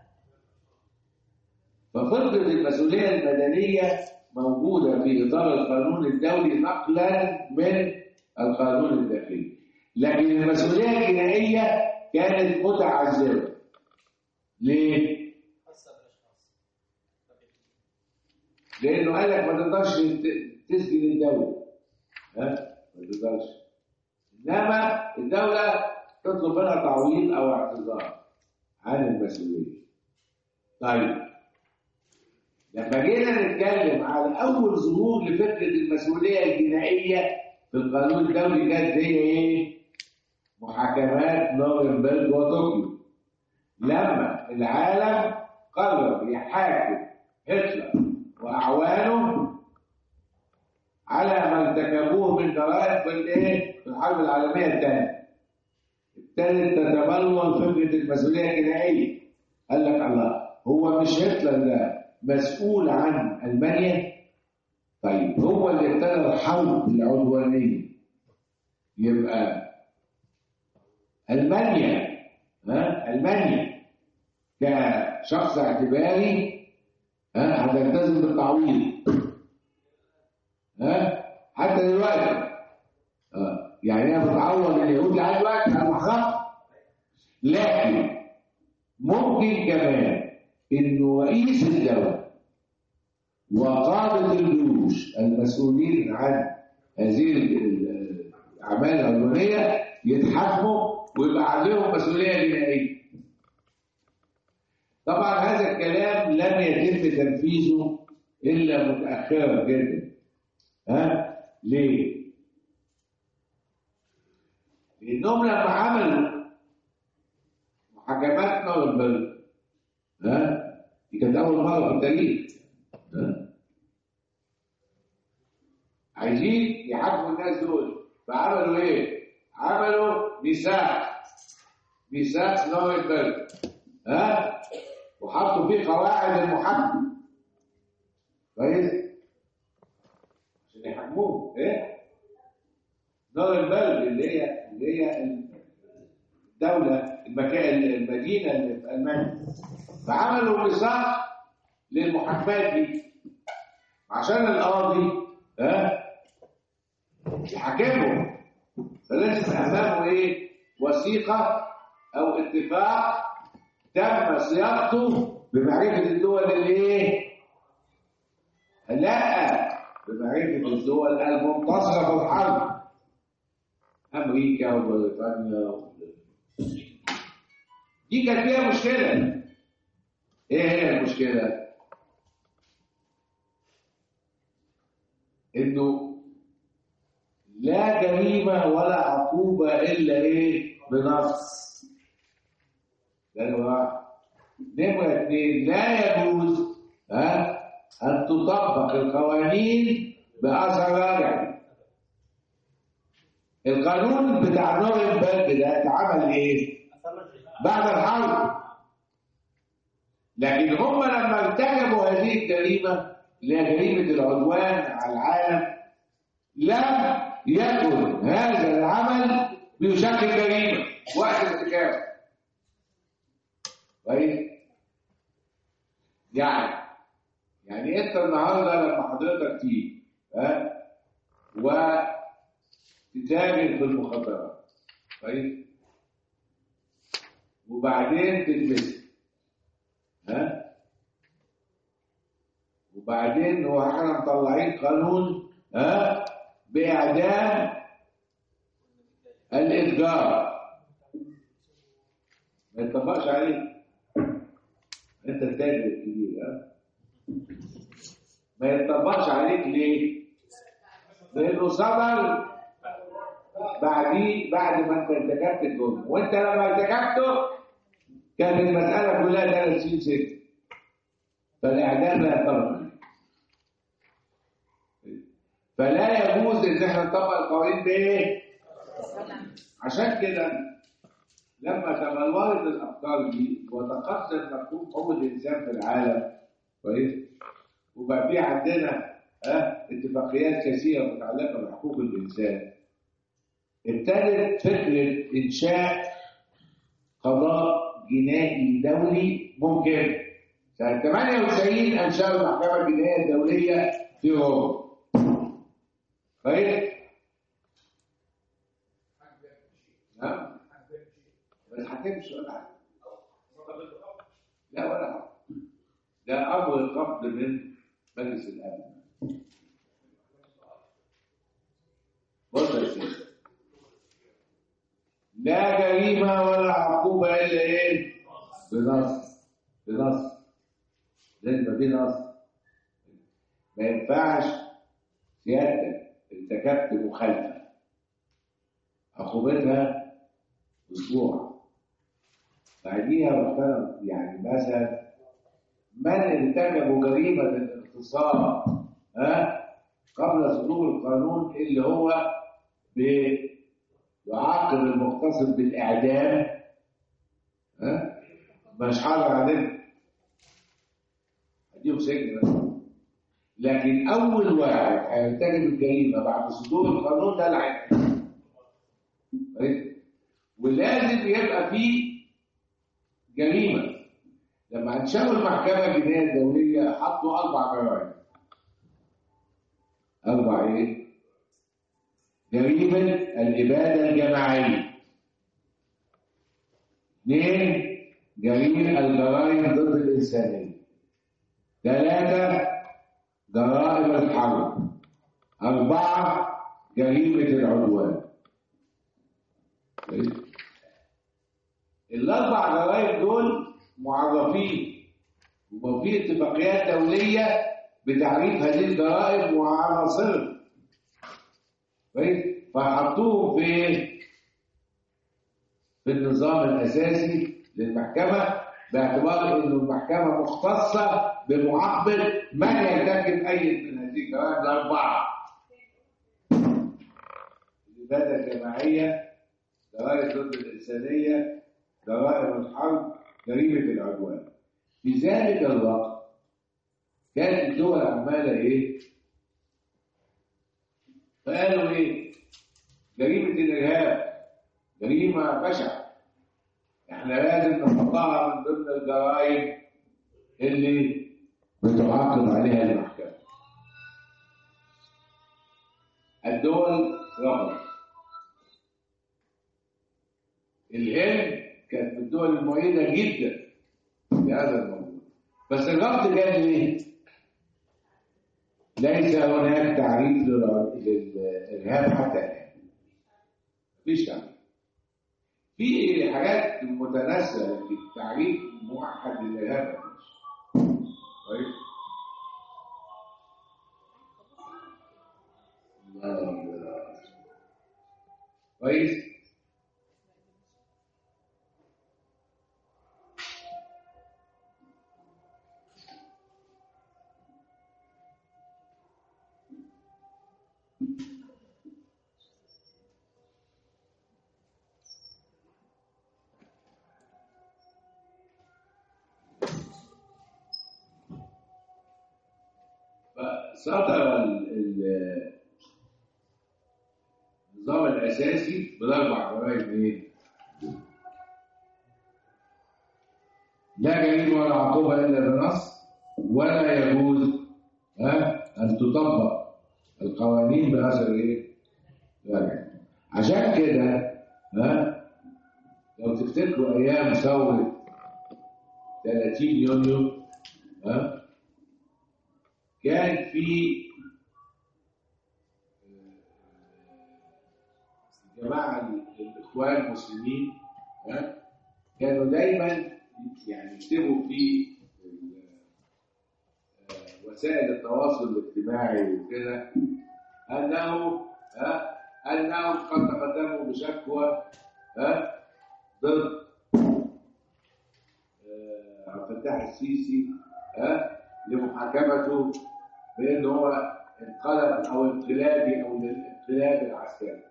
ففكرة المسؤولية المدنية موجودة في إطار القانون الدولي نقلا من القانون الداخلي. لكن المسؤولية الجنائية كانت متعذرة. ليه؟ لأنه قال لك ما تقدرش تسجن الدولة. ها؟ ما تقدرش. إنما الدولة تطلب منها تعويض أو اعتذار عن المسؤولية. طيب لما جينا نتكلم على أول ظهور لفكرة المسؤولية الجنائية في القانون الدولي كانت هي إيه؟ محاكمات نورنبرج وطوكيو. لما العالم قرر يحاكم هتلر وأعوانه على ما ارتكبوه من جرائم في الإيه؟ في الحرب العالمية الثانية. ابتدت تتبلور فكرة المسؤولية الجنائية. قال لك الله، هو مش هتلر ده مسؤول عن ألمانيا؟ طيب هو اللي ابتدى الحرب العدوانية، يبقى ألمانيا ها ألمانيا كشخص اعتباري ها هتلتزم بالتعويض ها حتى دلوقتي. ها يعني هي بتعوض اليهود لحد دلوقتي على المحرقة. لكن ممكن كمان إنه رئيس الدولة وقادة الجيوش المسؤولين عن هذه الأعمال العدوانية يتحاكموا ويبقى عليهم مسؤولية جنائية. طبعا هذا الكلام لم يتم تنفيذه إلا متأخرا جدا. ها؟ ليه؟ لأنهم لما عملوا محاكمات نورنبرج ها؟ دي كانت أول مرة في التاريخ. ها؟ عايزين يحاكموا الناس دول، فعملوا إيه؟ عملوا ميثاق ميثاق نورنبرج ها؟ وحطوا فيه قواعد المحاكمة. كويس؟ عشان يحاكموه ايه؟ نورنبرج اللي هي اللي هي الدولة المكان المدينة اللي في ألمانيا. فعملوا ميثاق للمحاكمات دي عشان القاضي ها يحاكمهم. فلازم أمامه ايه؟ وثيقة أو اتفاق تم صياغته بمعرفة الدول اللي إيه؟ لا، بمعرفة الدول المنتصرة في الحرب، أمريكا وبريطانيا و... دي كان فيها مشكلة. إيه هي المشكلة؟ إنه لا جريمة ولا عقوبة إلا إيه؟ بنص. ده الواحد. نمرة اثنين، لا يجوز ها أن تطبق القوانين بأثر راجع. القانون بتاع نورنبرج ده اتعمل إيه؟ بعد الحرب. لكن هم لما ارتكبوا هذه الجريمة اللي هي جريمة العدوان على العالم، لم يكن هذا العمل بيشكل جريمة وقت ارتكابه. كويس؟ يعني يعني انت النهارده لما حضرتك تيجي ها وتتاجر في المخدرات، كويس؟ وبعدين تلبسها، ها؟ وبعدين هو احنا مطلعين قانون ها بإعدام الإتجار، ما يتطبقش عليك. انت التاجر الكبير ها ما يتطبقش عليك ليه؟ لانه صدر بعديه بعد ما انت ارتكبت الجرم، وانت لما ارتكبته كانت المساله كلها ثلاثين سنه، فالاعدام لا ينطبق. فلا يجوز ان احنا نطبق القوانين بايه؟ عشان كده لما تبلورت الافكار دي وتقدم مفهوم حقوق الانسان في العالم، كويس؟ وبقى في عندنا اه اتفاقيات كثيره متعلقه بحقوق الانسان، ابتدت فكره انشاء قضاء جنائي دولي ممكن. سنه ثمانية وتسعين انشأوا المحكمه الجنائيه الدوليه في روما، كويس؟ نعم؟ بس هتمشي ولا حاجه؟ لا ولا حاجه. ده امر القبض من مجلس الامن. بص يا سيدي، لا جريمه ولا عقوبه الا ايه؟ بنص. بنص لازم في نص. ما ينفعش سيادتك ارتكبت مخالفه عقوبتها اسبوع بعديها محترم. يعني مثلا من ارتكبوا جريمه الاغتصاب ها قبل صدور القانون اللي هو بيعاقب المغتصب بالاعدام، ها مش حاضر علينا اديهم سجن بس. لكن اول واحد هيرتكب الجريمه بعد صدور القانون ده العدل، ولازم يبقى فيه جريمه. لما انشأوا المحكمه الجنائيه الدوليه حطوا اربع جرائم. اربع ايه؟ جريمه الاباده الجماعيه، اثنين جريمه الجرائم ضد الانسانيه، ثلاثه جرائم الحرب، اربعه جريمه العدوان. الاربع جرائم دول معرفين وفي اتفاقيات دوليه بتعريف هذه الجرائم وعناصرها، كويس؟ فحطوهم في في النظام الاساسي للمحكمه باعتبار انه المحكمه مختصه بمعاقبه من يرتكب اي من هذه الجرائم الاربعه: الاباده الجماعيه، جرائم ضد الانسانيه، جرائم الحرب، جريمه العدوان. في ذلك الوقت كانت الدول عماله ايه؟ فقالوا ايه؟ جريمه الارهاب جريمه بشعه، احنا لازم نحطها من ضمن الجرائم اللي بتعاقب عليها المحكمه. الدول رفضت. الهند كانت من الدول المؤيدة جدا لهذا الموضوع، بس الرفض جاء ليه؟ ليس هناك تعريف للإرهاب حتى الآن. مفيش تعريف. في حاجات متناسبة لكن تعريف موحد للإرهاب مفيش. طيب؟ كويس؟ فصدر النظام الأساسي بالأربع جرائم إيه؟ لا جريمة ولا عقوبة إلا بنص، ولا يجوز ها أن تطبق القوانين بأثر إيه؟ لا. عشان كده ها لو تفتكروا أيام ثورة ثلاثين يونيو ها كان في جماعة الإخوان المسلمين ها كانوا دايما يعني يكتبوا في وسائل التواصل الاجتماعي وكده أنه ها أنهم قد تقدموا بشكوى ها ضد عبد الفتاح السيسي ها لمحاكمته بأن هو انقلب أو انقلابي أو الانقلاب العسكري.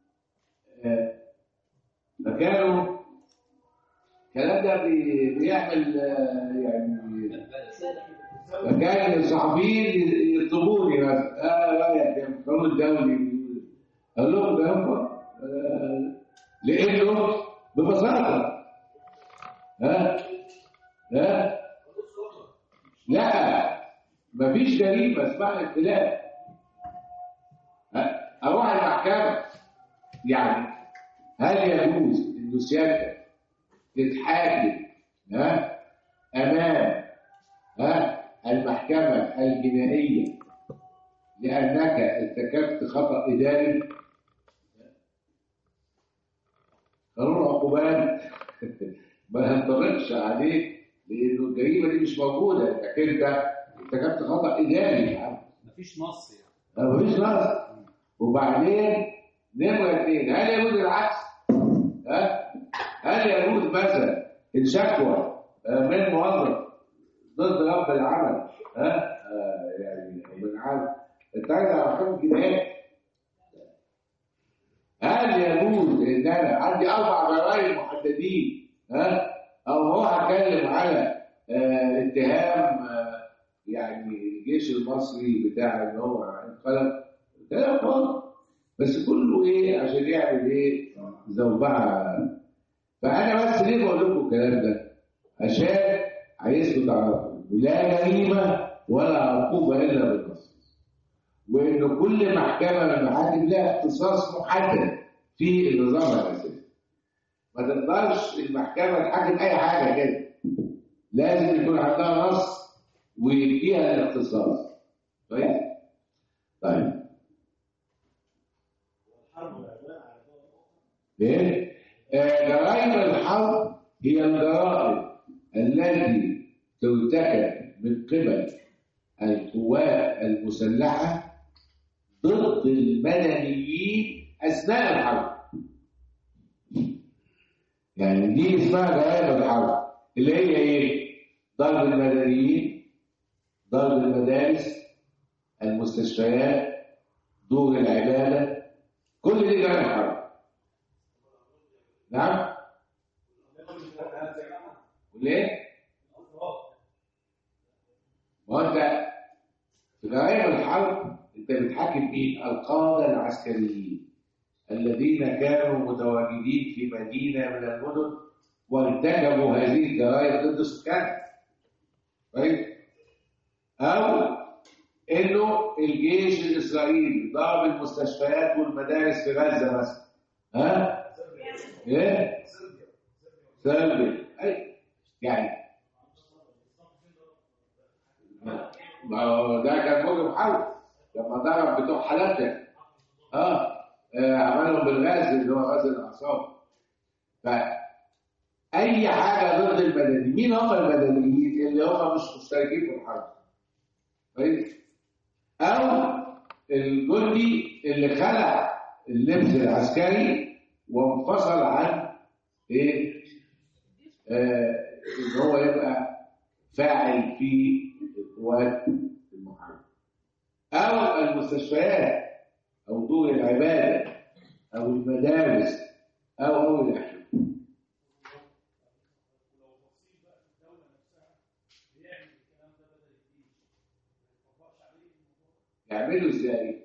فكانوا الكلام ده بيعمل يعني فكان الصحفيين يطلبوني مثلا اه رايك يا القانون الدولي اقول لهم ده ينفع لانه ببساطه ها ها لا مفيش جريمه اسمها انقلاب. اروح المحكمه يعني هل يجوز انه سيادتك تتحاكم ها امام ها المحكمه الجنائيه لانك ارتكبت خطا اداري؟ قانون العقوبات ما ينطبقش عليك لانه الجريمه دي مش موجوده، انك انت ارتكبت خطا اداري يعني مفيش نص يعني مفيش نص. وبعدين نمرة اثنين هل يجوز العكس؟ ها؟ هل يجوز مثلا الشكوى من موظف ضد رب العمل ها؟ آه يعني من عام انت عايز على حكم جنائي؟ هل يجوز ان انا عندي اربع جرائم محددين ها؟ او هو هتكلم على آه اتهام آه يعني الجيش المصري بتاع ان هو انقلب؟ كلام فاضي بس كله ايه عشان يعمل ايه زوبعه. فانا بس ليه بقول لكم الكلام ده؟ عشان عايزكم تعرفوا لا جريمه ولا عقوبه الا بالنص، وان كل محكمه من المحاكم لها اختصاص محدد في النظام الاساسي. ما تقدرش المحكمه تحاكم اي حاجه كده، لازم يكون عندها نص وفيها الاختصاص. طيب طيب ايه؟ جرائم الحرب هي الجرائم التي ترتكب من قبل القوات المسلحة ضد المدنيين أثناء الحرب. يعني دي اسمها جرائم الحرب اللي هي ايه؟ ضرب المدنيين، ضرب المدارس، المستشفيات، دور العبادة، كل دي جرائم حرب. نعم؟ وليه؟ ما هو انت في جرائم الحرب انت بتحاكم مين؟ القادة العسكريين الذين كانوا متواجدين في مدينة من المدن وارتكبوا هذه الجرائم ضد سكانها. طيب؟ أو إنه الجيش الإسرائيلي ضرب المستشفيات والمدارس في غزة مثلا. ها؟ إيه؟ ثابت اي يعني ما هو ده كان مجرم حرب لما ضرب بتوع حالاتنا اه آه، عملهم بالغاز اللي هو غاز الاعصاب. فاي حاجه ضد المدنيين، مين هم المدنيين؟ اللي هم مش مشتركين في الحرب كويس، او الجندي اللي خلع اللبس العسكري وانفصل عن ايه آه ان هو يبقى فاعل في القوات المحاربه، او المستشفيات او دور العباده او المدارس او او الى اخره. يعملوا ازاي؟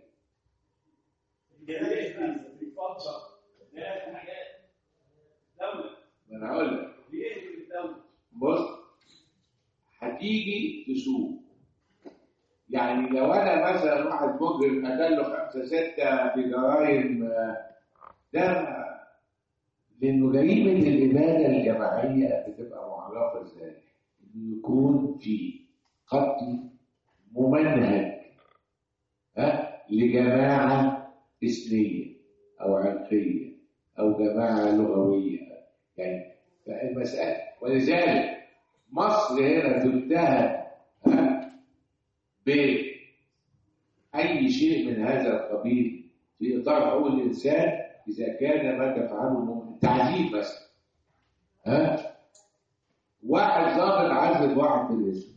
ما انا هقول لك بص، هتيجي تشوف يعني لو انا مثلا واحد مجرم قتل له خمسه سته في جرائم ده، لانه جريمه الاباده الجماعيه بتبقى معرفه ازاي؟ انه يكون في قتل ممنهج ها لجماعه اثنيه او عرقيه او جماعه لغويه يعني المساله. ولذلك مصر هنا تتهم بأي شيء من هذا القبيل في إطار حقوق الإنسان إذا كان ما تفعله تعذيب مثلا. ها واحد ضابط عذب واحد في الاسم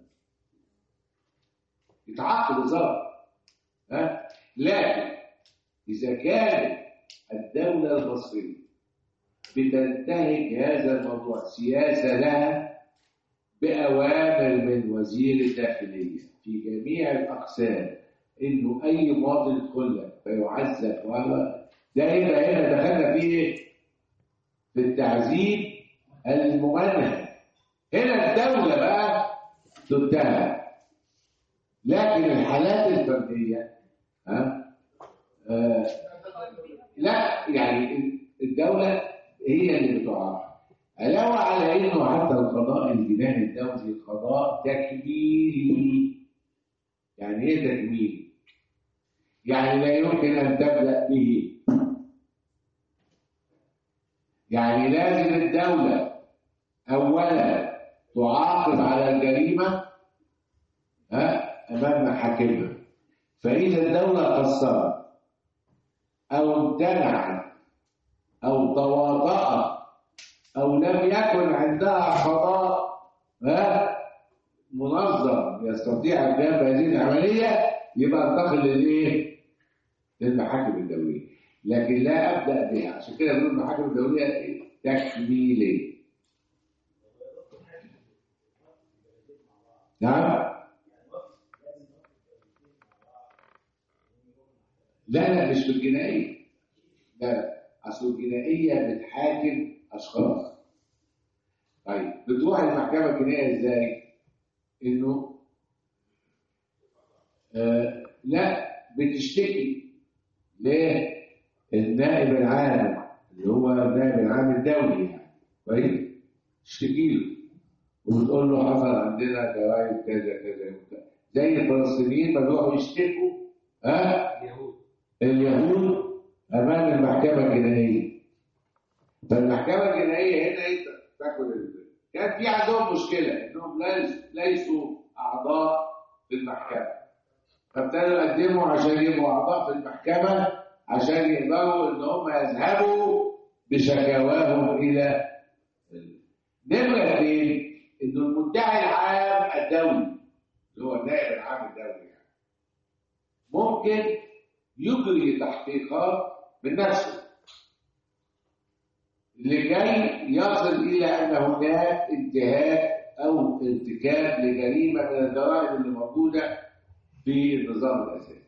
يتعاقب ضابط. ها لكن إذا كانت الدولة المصرية بتنتهج هذا الموضوع سياسة لها بأوامر من وزير الداخلية في جميع الأقسام إنه أي مواطن يدخل لك فيعذب وهو ده يبقى هنا دخلنا فيه في التعذيب الممنهج. هنا الدولة بقى تتهم، لكن الحالات الفردية ها آه لا يعني الدولة هي اللي بتعاقب. علاوة على انه حتى القضاء الجنائي الدولي قضاء تكميلي. يعني ايه تكميلي؟ يعني لا يمكن ان تبدأ به، يعني لازم الدولة اولا تعاقب على الجريمة ها امام محاكمها. فاذا الدولة قصرت او امتنعت او تواطأت أو لم يكن عندها قضاء منظم يستطيع القيام بهذه العملية، يبقى انتقل للإيه؟ للمحاكم الدولية. لكن لا أبدأ بها، عشان كده بنقول المحاكم الدولية تكميلية. نعم؟ لا لا مش بالجنائية. لا أصل الجنائية بتحاكم أشخاص. طيب بتروح المحكمة الجنائية إزاي؟ إنه آه لا بتشتكي للنائب العام اللي هو النائب العام الدولي يعني كويس؟ تشتكي له وبتقول له حصل عندنا جرائم كذا كذا كذا، زي الفلسطينيين بيروحوا يشتكوا ها اليهود اليهود أمام المحكمة الجنائية. فالمحكمة الجنائية هنا تاكل. كان في عندهم مشكلة إنهم ليسوا أعضاء في المحكمة، فابتدوا يقدموا عشان يبقوا أعضاء في المحكمة عشان يقدروا إن هم يذهبوا بشكاواهم إلى نمرة اثنين. إنه المدعي العام الدولي اللي هو النائب العام الدولي يعني ممكن يجري تحقيقات من نفسه لكي يصل إلى أن هناك انتهاك أو ارتكاب لجريمة من الجرائم اللي موجودة في النظام الأساسي.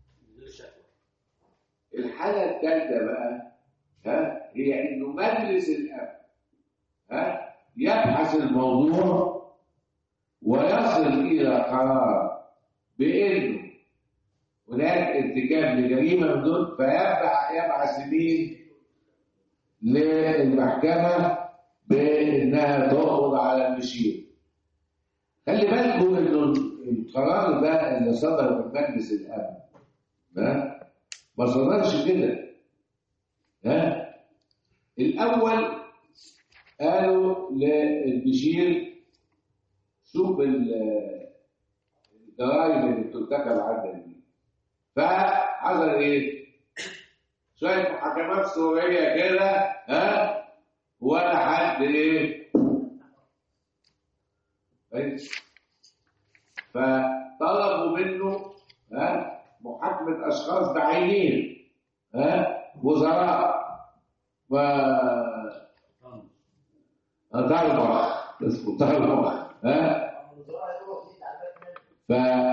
الحالة الثالثة بقى ها هي إنه مجلس الأمن ها يبحث الموضوع ويصل إلى قرار بأنه هناك ارتكاب لجريمة من دول، فيبعث مين للمحكمة بانها تقبض على المشير. خلي بالكم انه القرار ده اللي صدر من مجلس الامن ها ما صدرش كده. ها الاول قالوا للبشير شوف الجرائم اللي بترتكب عندك دي، فحصل ايه؟ شويه محاكمات سوريه كده ها ولا حد ايه؟ فطلبوا منه ها محاكمه اشخاص بعينين ها وزراء و طلبه اسمه طلبه ها ف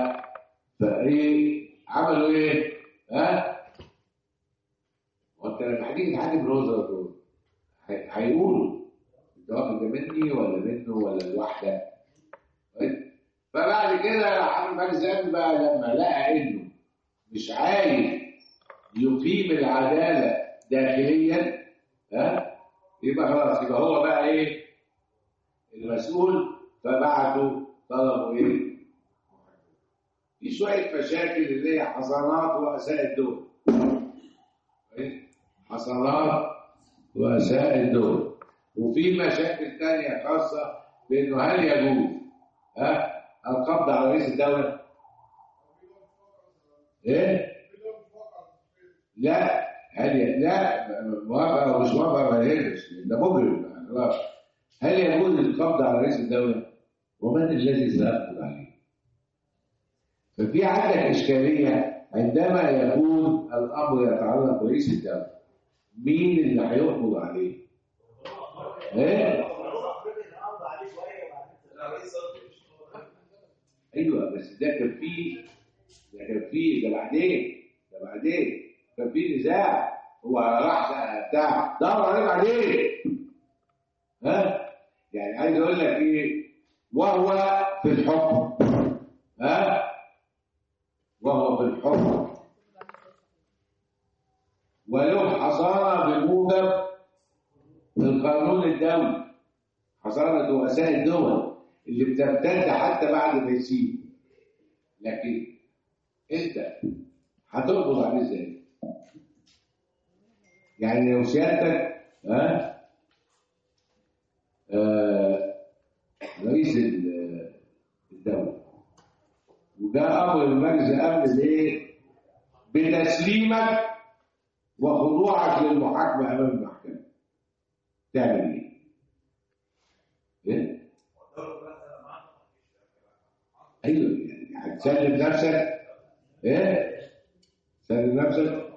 فايه عملوا ايه؟ ها وانت لما هتيجي تحاكم الوزراء دول هيقولوا انت واخد ده مني ولا منه ولا الواحده. فبعد كده عامل مجلس الامن بقى لما لقى انه مش عايز يقيم العداله داخليا ها يبقى خلاص يبقى هو بقى ايه المسؤول. فبعتوا طلبوا ايه؟ في شويه مشاكل اللي هي حصانات رؤساء الدول. حصانات رؤساء الدول. وفي مشاكل ثانيه خاصه بانه هل يجوز ها القبض على رئيس الدوله؟ ايه؟ لا هل لا موافقه او مش موافقه ما يهمش ده مجرم خلاص. هل يجوز القبض على رئيس الدوله؟ ومن الذي سيقبض عليه؟ ففي عندك اشكاليه عندما يكون الامر يتعلق برئيس الدوله. مين اللي هيقبض عليه؟ ايه؟ ايوه بس ده كان فيه ده كان فيه ده بعدين ده بعدين كان فيه نزاع. هو راح بتاع دور عليه بعدين ها يعني عايز اقول لك ايه وهو في الحكم ها وهو في الحكم وله حصانه بموجب القانون الدولي. حصانه رؤساء الدول اللي بتمتد حتى بعد ما يسيب. لكن انت هتقبض عليه ازاي؟ يعني لو سيادتك ها آه رئيس الدوله وجاء امر من مجلس الامن بايه؟ بتسليمك وخضوعك للمحاكمه امام المحكمه. تعمل ايه؟ ايه؟ ايوه يعني هتسلم نفسك ايه؟ تسلم نفسك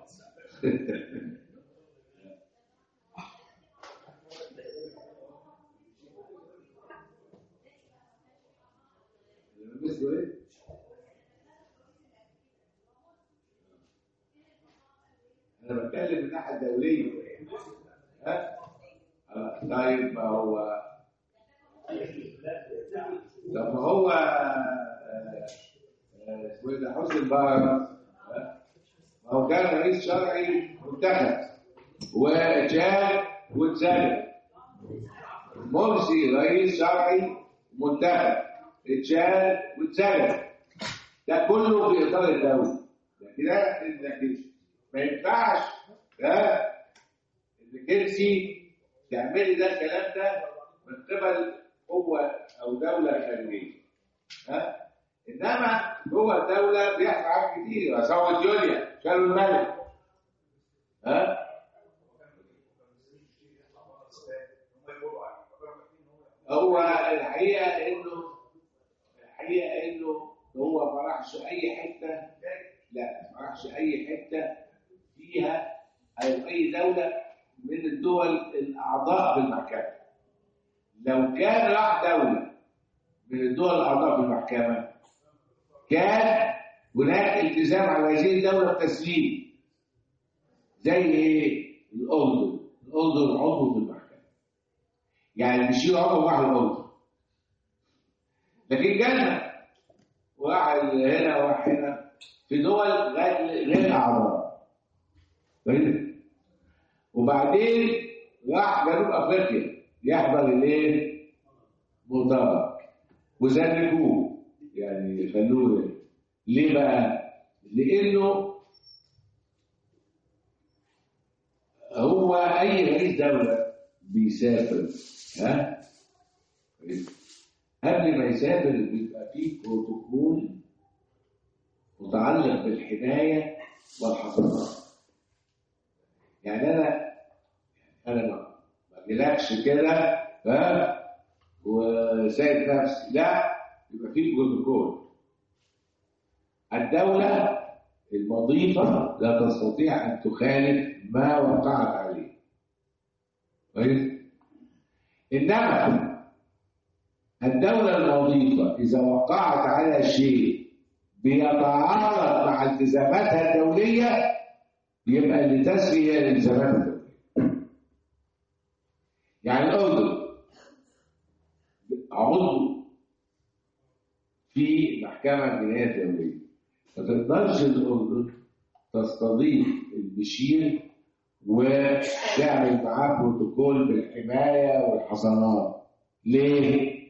انا بتكلم من الناحيه الدوليه ها آه. طيب ما هو طب ما هو اسمه ايه ده حسني مبارك ما هو كان رئيس شرعي منتخب واتشال واتسلم. مرسي رئيس شرعي منتخب اتشال واتسلم. ده كله في اطار الدوله. لكن ده انك ما ينفعش ها انك انت تعملي ده الكلام ده من قبل قوه او دوله خارجيه ها انما جوه الدوله بيحصل حاجات كتير. ثوره يوليا شالوا الملك ها هو الحقيقه انه الحقيقه انه هو ما راحش اي حته. لا ما راحش اي حته فيها او اي دوله من الدول الاعضاء بالمحكمه. لو كان راح دوله من الدول الاعضاء بالمحكمه كان هناك التزام على هذه الدوله بتسليم. زي ايه؟ الاردن. الاردن عضو في المحكمه يعني بيشيل عضو راح الاردن. لكن جالنا واحد هنا وواحد هنا في دول غير اعضاء. وبعدين راح جنوب افريقيا يحضر الايه؟ مؤتمر وسلكوه، يعني خلوه. ليه بقى؟ لانه هو اي رئيس دوله بيسافر، ها، قبل ما يسافر بيبقى فيه بروتوكول متعلق بالحمايه والحفاظ. يعني انا انا ما اجيلكش كده ها وسايب نفسي، لا، يبقى فيه بروتوكول. الدوله المضيفه لا تستطيع ان تخالف ما وقعت عليه. كويس؟ انما الدولة المضيفة إذا وقعت على شيء بيتعارض مع التزاماتها الدولية، يبقى اللي تسري هي الالتزامات الدولية. يعني الأردن عضو في محكمة الجناية الدولية، ما تقدرش الأردن تستضيف البشير وتعمل معاه بروتوكول بالحماية والحصانات. ليه؟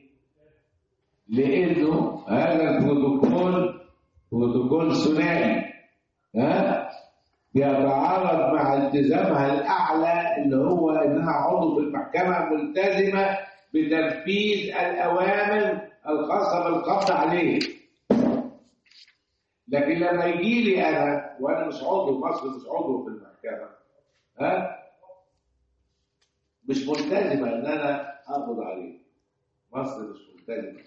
لأنه هذا البروتوكول بروتوكول ثنائي، ها، بيتعارض مع التزامها الأعلى اللي هو إنها عضو في المحكمة ملتزمة بتنفيذ الأوامر الخاصة بالقبض عليه. لكن لما يجي لي أنا وأنا مش عضو، مصر مش عضو في المحكمة، ها، مش ملتزمة إن أنا أقبض عليه. مصر مش ملتزمة.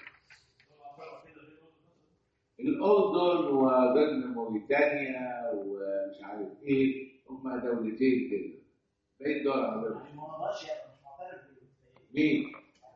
الأردن وضمن موريتانيا ومش عارف إيه، هما دولتين كده. بقيت الدول العربية مين؟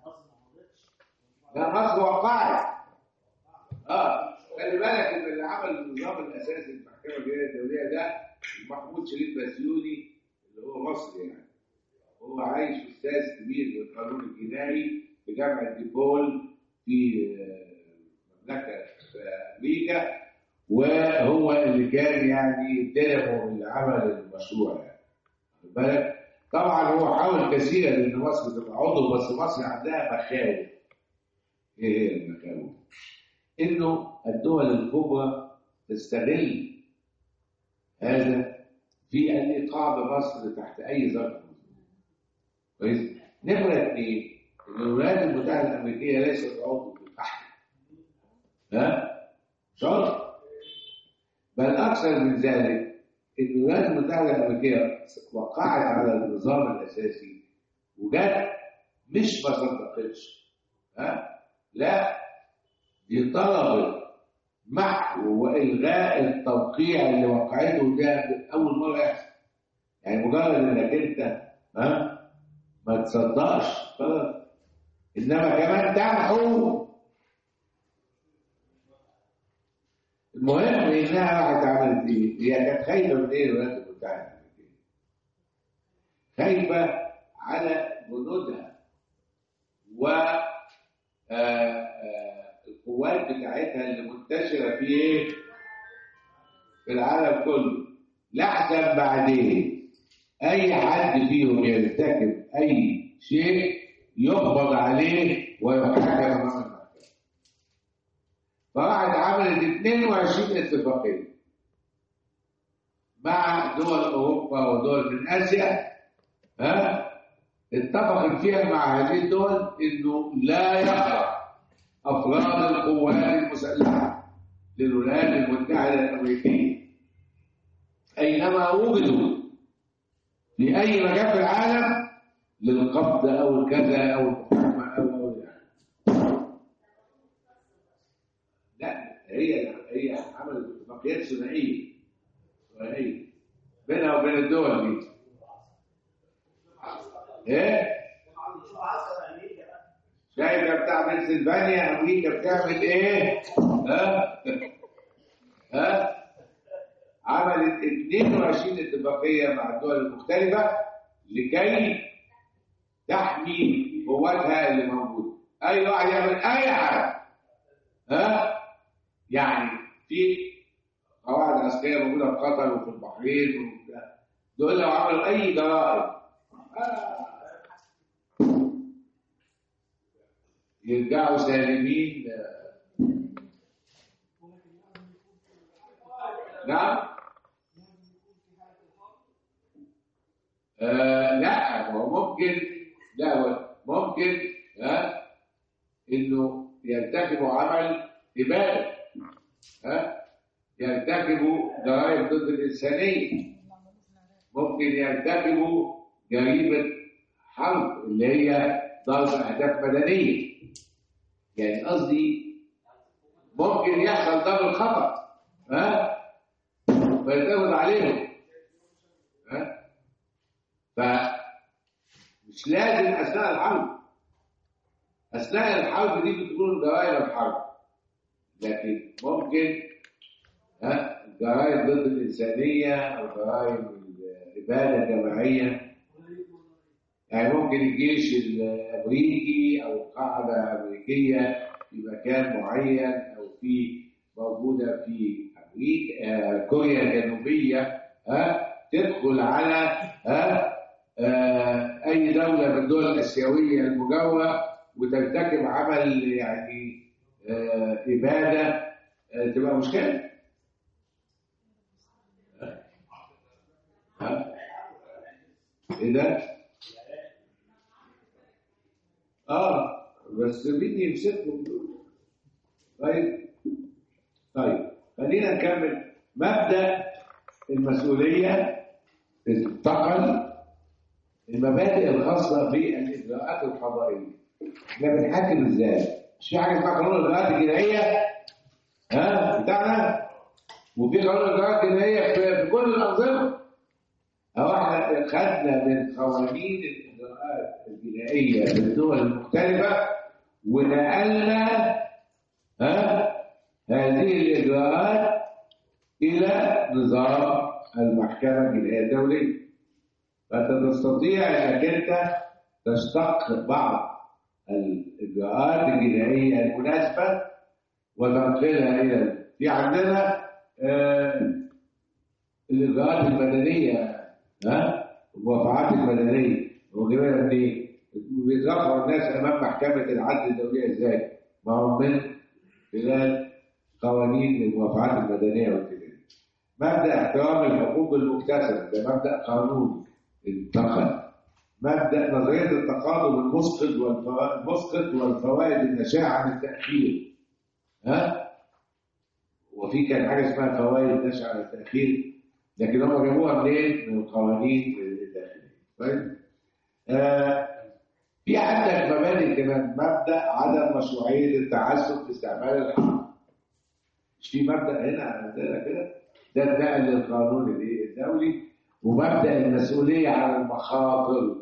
لا، مصر وقعت. اه خلي بالك ان اللي عمل النظام الاساسي للمحكمه الجنائيه الدوليه ده محمود شريف بسيوني، اللي هو مصري يعني. هو عايش استاذ كبير للقانون الجنائي في جامعه ديبول في مملكه في امريكا، وهو اللي كان يعني دينامو اللي عمل المشروع يعني. خد بالك؟ طبعا هو حاول كثيرا ان مصر تبقى عضو، بس مصر عندها مخاوف. ايه هي المخاوف؟ انه الدول الكبرى تستغل هذا في الايقاع بمصر تحت اي ظرف. كويس؟ نمره اثنين، ان الولايات المتحده الامريكيه ليست عضو في البحث. ها؟ شرط. بل اكثر من ذلك، ان الولايات المتحده الامريكيه وقعت على النظام الاساسي وجت مش ما صدقتش، ها؟ لا، دي طلبت محو والغاء التوقيع اللي وقعته ده اول مره يحصل. يعني مجرد انك انت ها ما تصدقش خلاص، انما كمان تمحو. المهم انها راحت عملت ايه؟ هي كانت خايفه من ايه الولايات المتحده الامريكيه؟ خايفه على جنودها و القوات بتاعتها اللي منتشره في ايه؟ في العالم كله، لحسن بعدين اي حد فيهم يرتكب اي شيء يقبض عليه ويحاكم امام المحكمه. فراحت عملت اثنين وعشرين اتفاقيه مع دول اوروبا ودول من اسيا، ها، اتفقت فيها مع هذه الدول انه لا يخضع افراد القوات المسلحه للولايات المتحده الامريكيه اينما وجدوا في اي مكان في العالم للقبض او الكذا او المحاكمه او او يعني. لا، هي هي عملت اتفاقيات ثنائيه ثنائيه بينها وبين الدول دي. ايه؟ شايفه بتاع بنسلفانيا امريكا بتعمل ايه؟ ها؟ ها؟ عملت اثنين وعشرين اتفاقيه مع الدول المختلفه لكي تحمي قواتها اللي موجوده. اي واحد يعمل اي حاجه، ها؟ يعني في قواعد عسكريه موجوده في قطر وفي البحرين وبتاع، دول لو عملوا اي جرائم يرجعوا سالمين. نعم. آه لا هو ممكن، لا هو ممكن ها انه يرتكبوا عمل اباده، ها يرتكبوا جرائم ضد الانسانيه، ممكن يرتكبوا جريمه حرب اللي هي ضرب اهداف مدنيه. يعني قصدي ممكن يحصل ضرب الخطا ها فيتقبض عليهم، ها فمش لازم اثناء الحرب. اثناء الحرب دي بتكون جرائم الحرب، لكن ممكن ها جرائم ضد الانسانيه او جرائم الاباده الجماعيه. يعني ممكن الجيش الامريكي او قاعده امريكيه في مكان معين او في موجوده في امريكا آه، كوريا الجنوبيه ها تدخل على ها آه، اي دوله من الدول الاسيويه المجاوره وترتكب عمل يعني آه، اباده آه، تبقى مشكله. ها ايه ده؟ اه بس مين يمسكهم دول؟ طيب طيب خلينا نكمل. مبدأ المسؤولية انتقل المبادئ الخاصة بالإجراءات القضائية. احنا بنحكم ازاي؟ مش في حاجة اسمها قانون الإجراءات الجنائية ها بتاعنا، وفي قانون الإجراءات الجنائية في كل الأنظمة. أو احنا خدنا من قوانين الإجراءات الجنائية في الدول المختلفة ونقلنا ها هذه الإجراءات إلى نظام المحكمة الجنائية الدولية. فأنت تستطيع أنك أنت تشتق بعض الإجراءات الجنائية المناسبة وتنقلها إلى في عندنا آه الإجراءات المدنية ها الموافعات المدنية وجبنا منين؟ بيترفعوا الناس أمام محكمة العدل الدولية إزاي؟ ما هو من خلال قوانين الموافعات المدنية والكده. مبدأ احترام الحقوق المكتسبة ده مبدأ قانوني انتقل. مبدأ نظرية التقادم المسقط والفوائد المسقط والفوائد الناشئة عن التأخير. ها؟ وفي كان حاجة اسمها فوائد ناشئة عن التأخير، لكن هم جابوها منين؟ من القوانين الداخلية. طيب؟ آه في عندك مبادئ كمان. مبدأ عدم مشروعية التعسف في استعمال الحق. مش في مبدأ هنا عندنا كده؟ ده النقل للقانون الدولي. ومبدأ المسؤولية عن المخاطر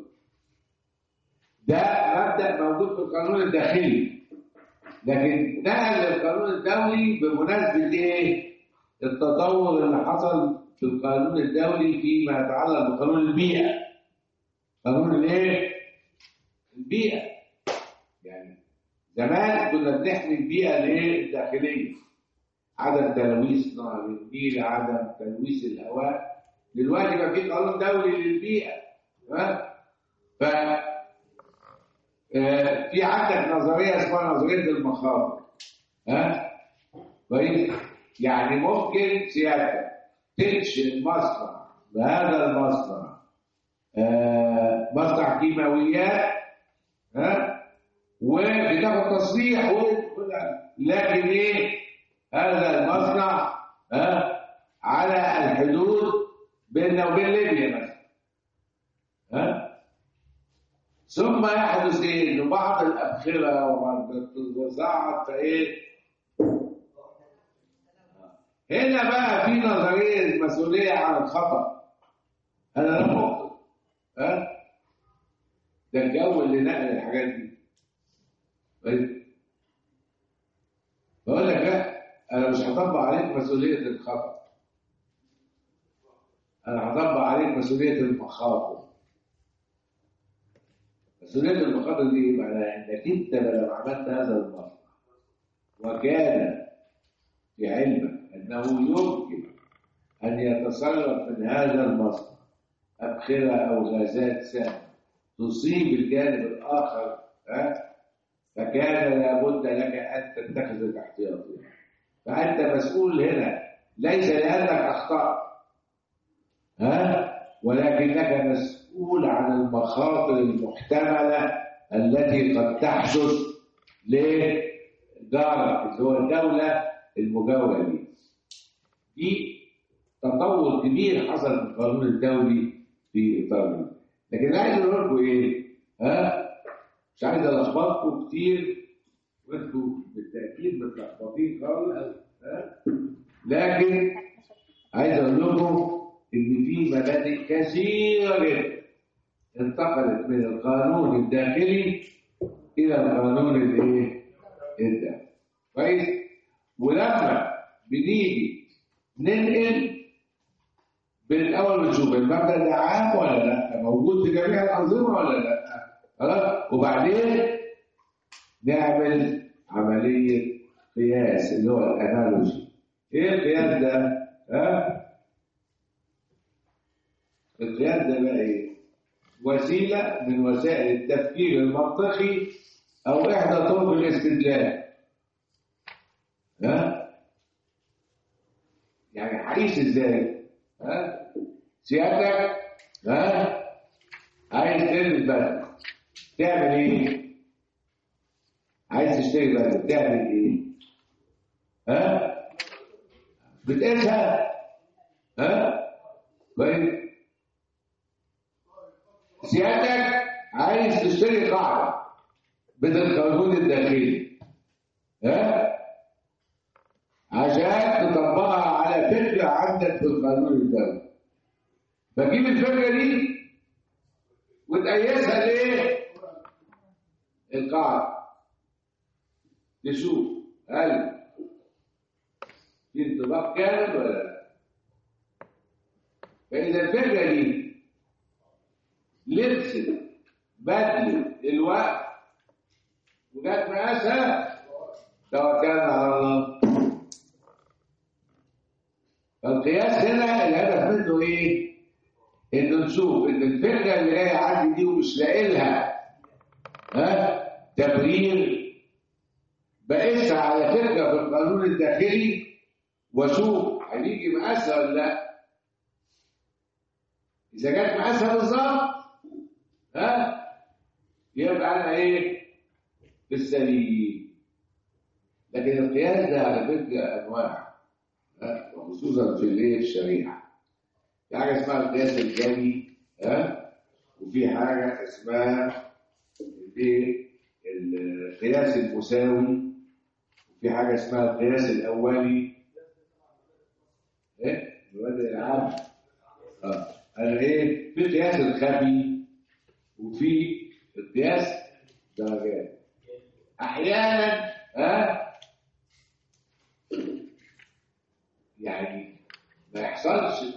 ده مبدأ موجود في القانون الداخلي، لكن نقل للقانون الدولي بمناسبة ايه؟ التطور اللي حصل في القانون الدولي فيما يتعلق بقانون البيئة. قانون الايه؟ البيئة. يعني زمان كنا بنحمي البيئة الايه؟ الداخلية. عدم تلويث نهر النيل، عدم تلويث الهواء. دلوقتي بقى في قانون دولي للبيئة. ها؟ ف آه في عندك نظرية اسمها نظرية المخاطر. ها؟ كويس؟ يعني ممكن سيادتك تنشئ مصنع بهذا المصنع آه مصنع كيماويات ها وبتاخد تصريح لكن ايه هذا المصنع ها على الحدود بيننا وبين ليبيا مثلا. ها ثم يحدث ايه ان بعض الابخره وتصاعد فايه هنا بقى في نظريه المسؤوليه عن الخطا. انا لا مخطئ. ها ده الجو اللي نقل الحاجات دي. طيب بقول لك لا انا مش هطبق عليك مسؤوليه الخطا، انا هطبق عليك مسؤوليه المخاطر. مسؤوليه المخاطر دي ايه معناها؟ انك انت لو عملت هذا المصنع وكان في علمك انه يمكن ان يتصرف من هذا المصنع ابخره او غازات سامه تصيب الجانب الاخر ها فكان لابد لك أن تتخذ الاحتياطي. فأنت مسؤول هنا ليس لأنك أخطأت، ها، ولكنك مسؤول عن المخاطر المحتملة التي قد تحدث لجارك اللي هو الدولة المجاورة ليه. دي تطور كبير حصل في القانون الدولي في إطار. لكن اللي عايز أقول لكم إيه؟ ها؟ مش عايز ألخبطكم كتير وأنتوا بالتأكيد متلخبطين خالص، ها؟ لكن عايز أقول لكم إن في مبادئ كثيرة جدا انتقلت من القانون الداخلي إلى القانون الإيه؟ الداخلي. كويس؟ ولما بنيجي ننقل بالأول بنشوف المبدأ ده عام ولا لا، موجود في جميع الأنظمة ولا لا، خلاص؟ وبعدين نعمل عملية قياس اللي هو الأنالوجي. إيه القياس ده؟ ها؟ القياس ده بقى إيه؟ وسيلة من وسائل التفكير المنطقي أو إحدى طرق الاستدلال. ها؟ يعني هقيس إزاي؟ ها؟ سيادتك ها؟ عايز تلبس بدلة تعمل إيه؟ عايز تشتري بدلة تعمل إيه؟ ها؟ بتقيسها؟ ها؟ كويس؟ سيادتك عايز تشتري قاعدة بالقانون الداخلي، ها؟ عشان تطبقها على فكرة عندك في القانون الدولي. فجيب الفكرة دي وتقيسها ليه؟ القاعدة. تشوف هل في انطباق كامل ولا لا. فإذا الفكرة دي لبست بدلة الوقت وجت مقاسها توكلنا على الله. فالقياس هنا الهدف منه ايه؟ انه نشوف ان الفكره اللي جايه عندي دي ومش لاقي لها ها تبرير، بقيسها على فكره في القانون الداخلي واشوف هيجي مقاسها ولا لا. اذا جت مقاسها بالظبط ها يبقى انا ايه؟ في السليم. لكن القياس ده على فكره انواع، وخصوصا في الايه؟ في الشريعه. في حاجه اسمها القياس الجلي، ها، وفي حاجه اسمها الايه؟ القياس المساوي، وفي حاجه اسمها القياس الاولي. ايه؟ المبادئ العامه. اه انا ايه؟ في قياس الخفي وفي القياس درجات. احيانا ها يعني ما يحصلش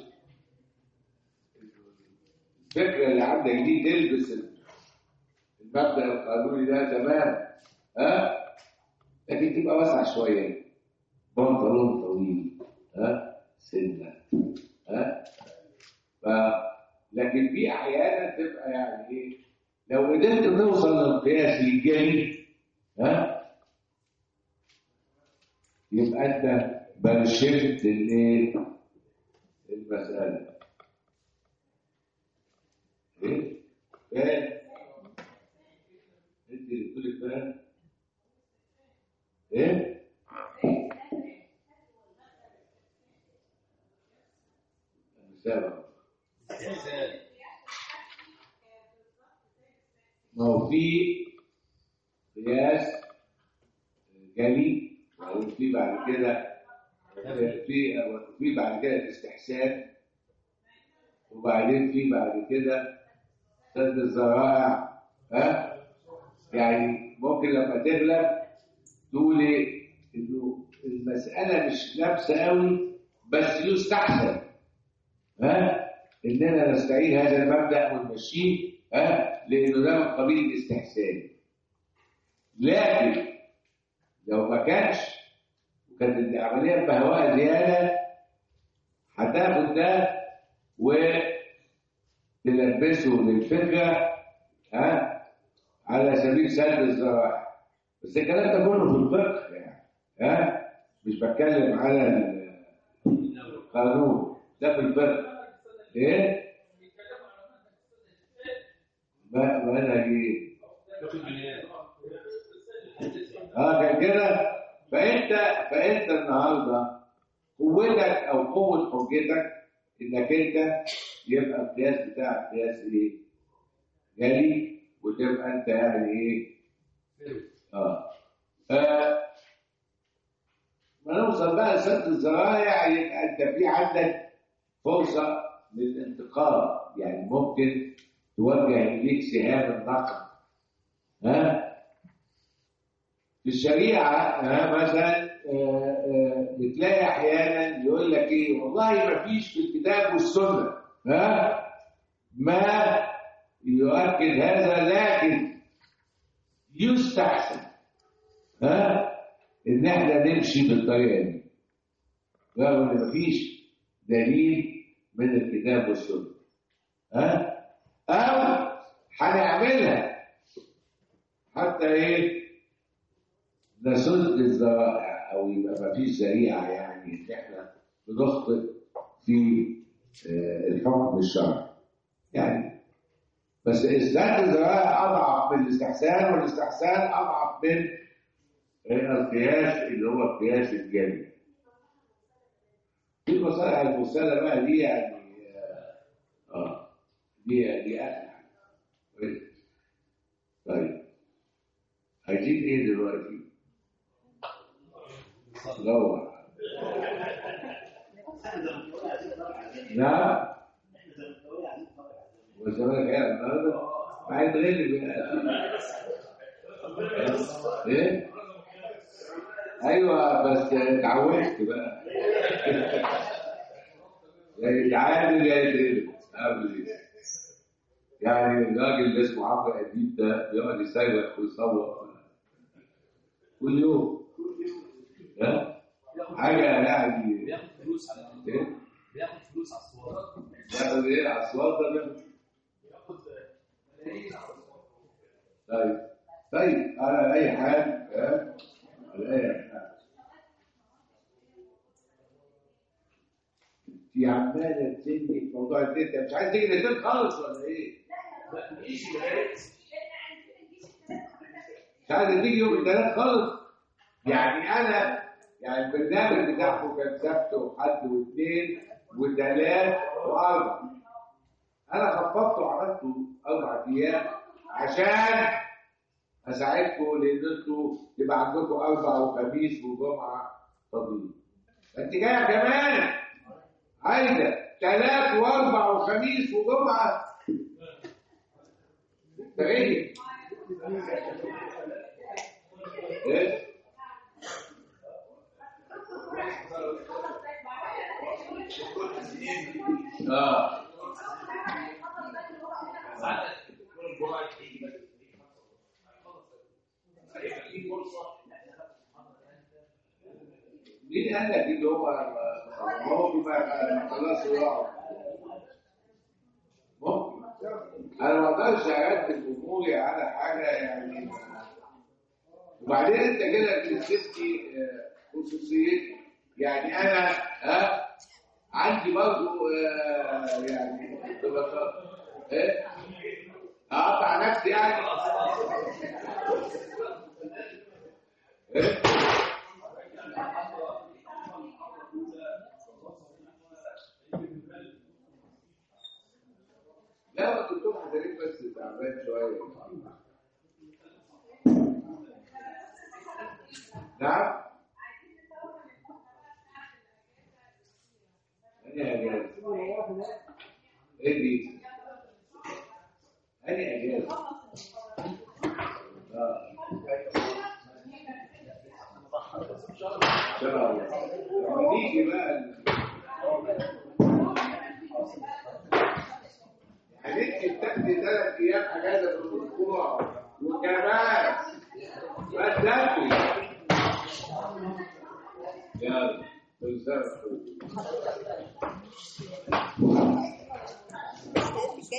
الفكره اللي عندك دي تلبس المبدا القانوني ده تمام، ها، لكن تبقى واسعه شويه، بنطلون طويل، ها، سنه، ها. ف لكن في احيانا تبقى يعني ايه؟ لو قدرت توصل للقياس الجلي ها يبقى انت برشفت الايه؟ المساله. ايه؟ فاهم؟ انت اللي بتقولي فاهم؟ ايه؟ مساله. ما هو في قياس جلي وفي بعد كده في في بعد كده استحسان، وبعدين في بعد كده سد الذرائع، ها. يعني ممكن لما تغلب تقول ايه؟ انه المساله مش لابسه قوي بس يستحسن، ها، اننا نستعيد هذا المبدا ونمشيه، ها، لانه ده من قبيل الاستحسان. لكن لو ما كانش وكانت العمليه بهواء زياده هتاخد ده وتلبسه للفكره، ها، على سبيل سد الذرائع. بس الكلام ده كله في الفقه يعني، ها مش بتكلم على القانون، ده في الفقه. ايه؟ ما ما انا ايه؟ اه كان كده. فانت فانت النهارده قوتك او قوه حجتك انك انت يبقى القياس بتاعك قياس ايه؟ جلي، وتبقى انت يعني ايه؟ اه, آه. ما نوصل بقى لسد الذرائع يبقى انت في عندك فرصه للانتقام، يعني ممكن توجه اليك سهام النقد. ها في الشريعه ها مثلا آه آه بتلاقي احيانا يقول لك ايه، والله ما فيش في الكتاب والسنه ها ما يؤكد هذا، لكن يستحسن ها ان احنا نمشي بالطريقه دي رغم ان مفيش دليل من الكتاب والسنه. ها او هنعملها حتى ايه نسد الذرائع، او يبقى مفيش ذريعه يعني ان احنا بنخطئ في الحكم الشرعي يعني. بس إثبات الذرائع أضعف من الاستحسان، والاستحسان أضعف من القياس اللي هو القياس الجلي. في المصالح المرسلة بقى دي يعني اه دي دي آخر حاجة. طيب عايزين إيه دلوقتي؟ دور. نعم والزمالك قاعد النهارده عايز غير ايه؟ ايوه بس اتعودت بقى يا يتعادل يا يتغلب قبل يعني. الراجل اللي اسمه عمرو اديب ده بيقعد يصرخ ويصوت كل يوم. ها؟ حاجه يعني بياخد فلوس على ايه؟ بياخد فلوس على الصور. بياخد ايه على الصوت ده؟ بياخد ملايين على الصور. طيب طيب على اي حال على اي حال في عماله تسني في موضوع الدين. انت مش عايز تيجي الاثنين خالص ولا ايه؟ لا ماشي يا مش عايز تيجي يوم الثلاث خالص. يعني انا يعني البرنامج بتاعكم كان سبت وحد واثنين وثلاث واربع، انا خفضته وعملته اربع ايام عشان اساعدكم، لان انتوا يبقى عندكم اربع وخميس وجمعه فاضيين. انت جايه كمان عايزه ثلاث واربع وخميس وجمعه. انت ايه؟ ايه؟ اه مين قال لك اللي هو هو بيبقى خلاص يقعد؟ ممكن انا ما اقدرش ارتب اموري على حاجه يعني. وبعدين انت كده بتسيبني خصوصيتي يعني. انا ها عندي برضه آه يعني ايه اقطع نفسي يعني ايه؟ لا الدكتور حضرتك بس تعبان شويه. نعم أنا أجازة. إيه دي؟ أنا أجازة. آه. إن شاء الله. لما نيجي بقى هنكتب تحت ثلاث أيام أجازة في الأسبوع وكمان ما تدري. يلا بالظبط.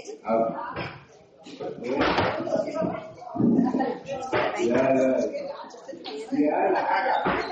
لا لا دي اقل حاجه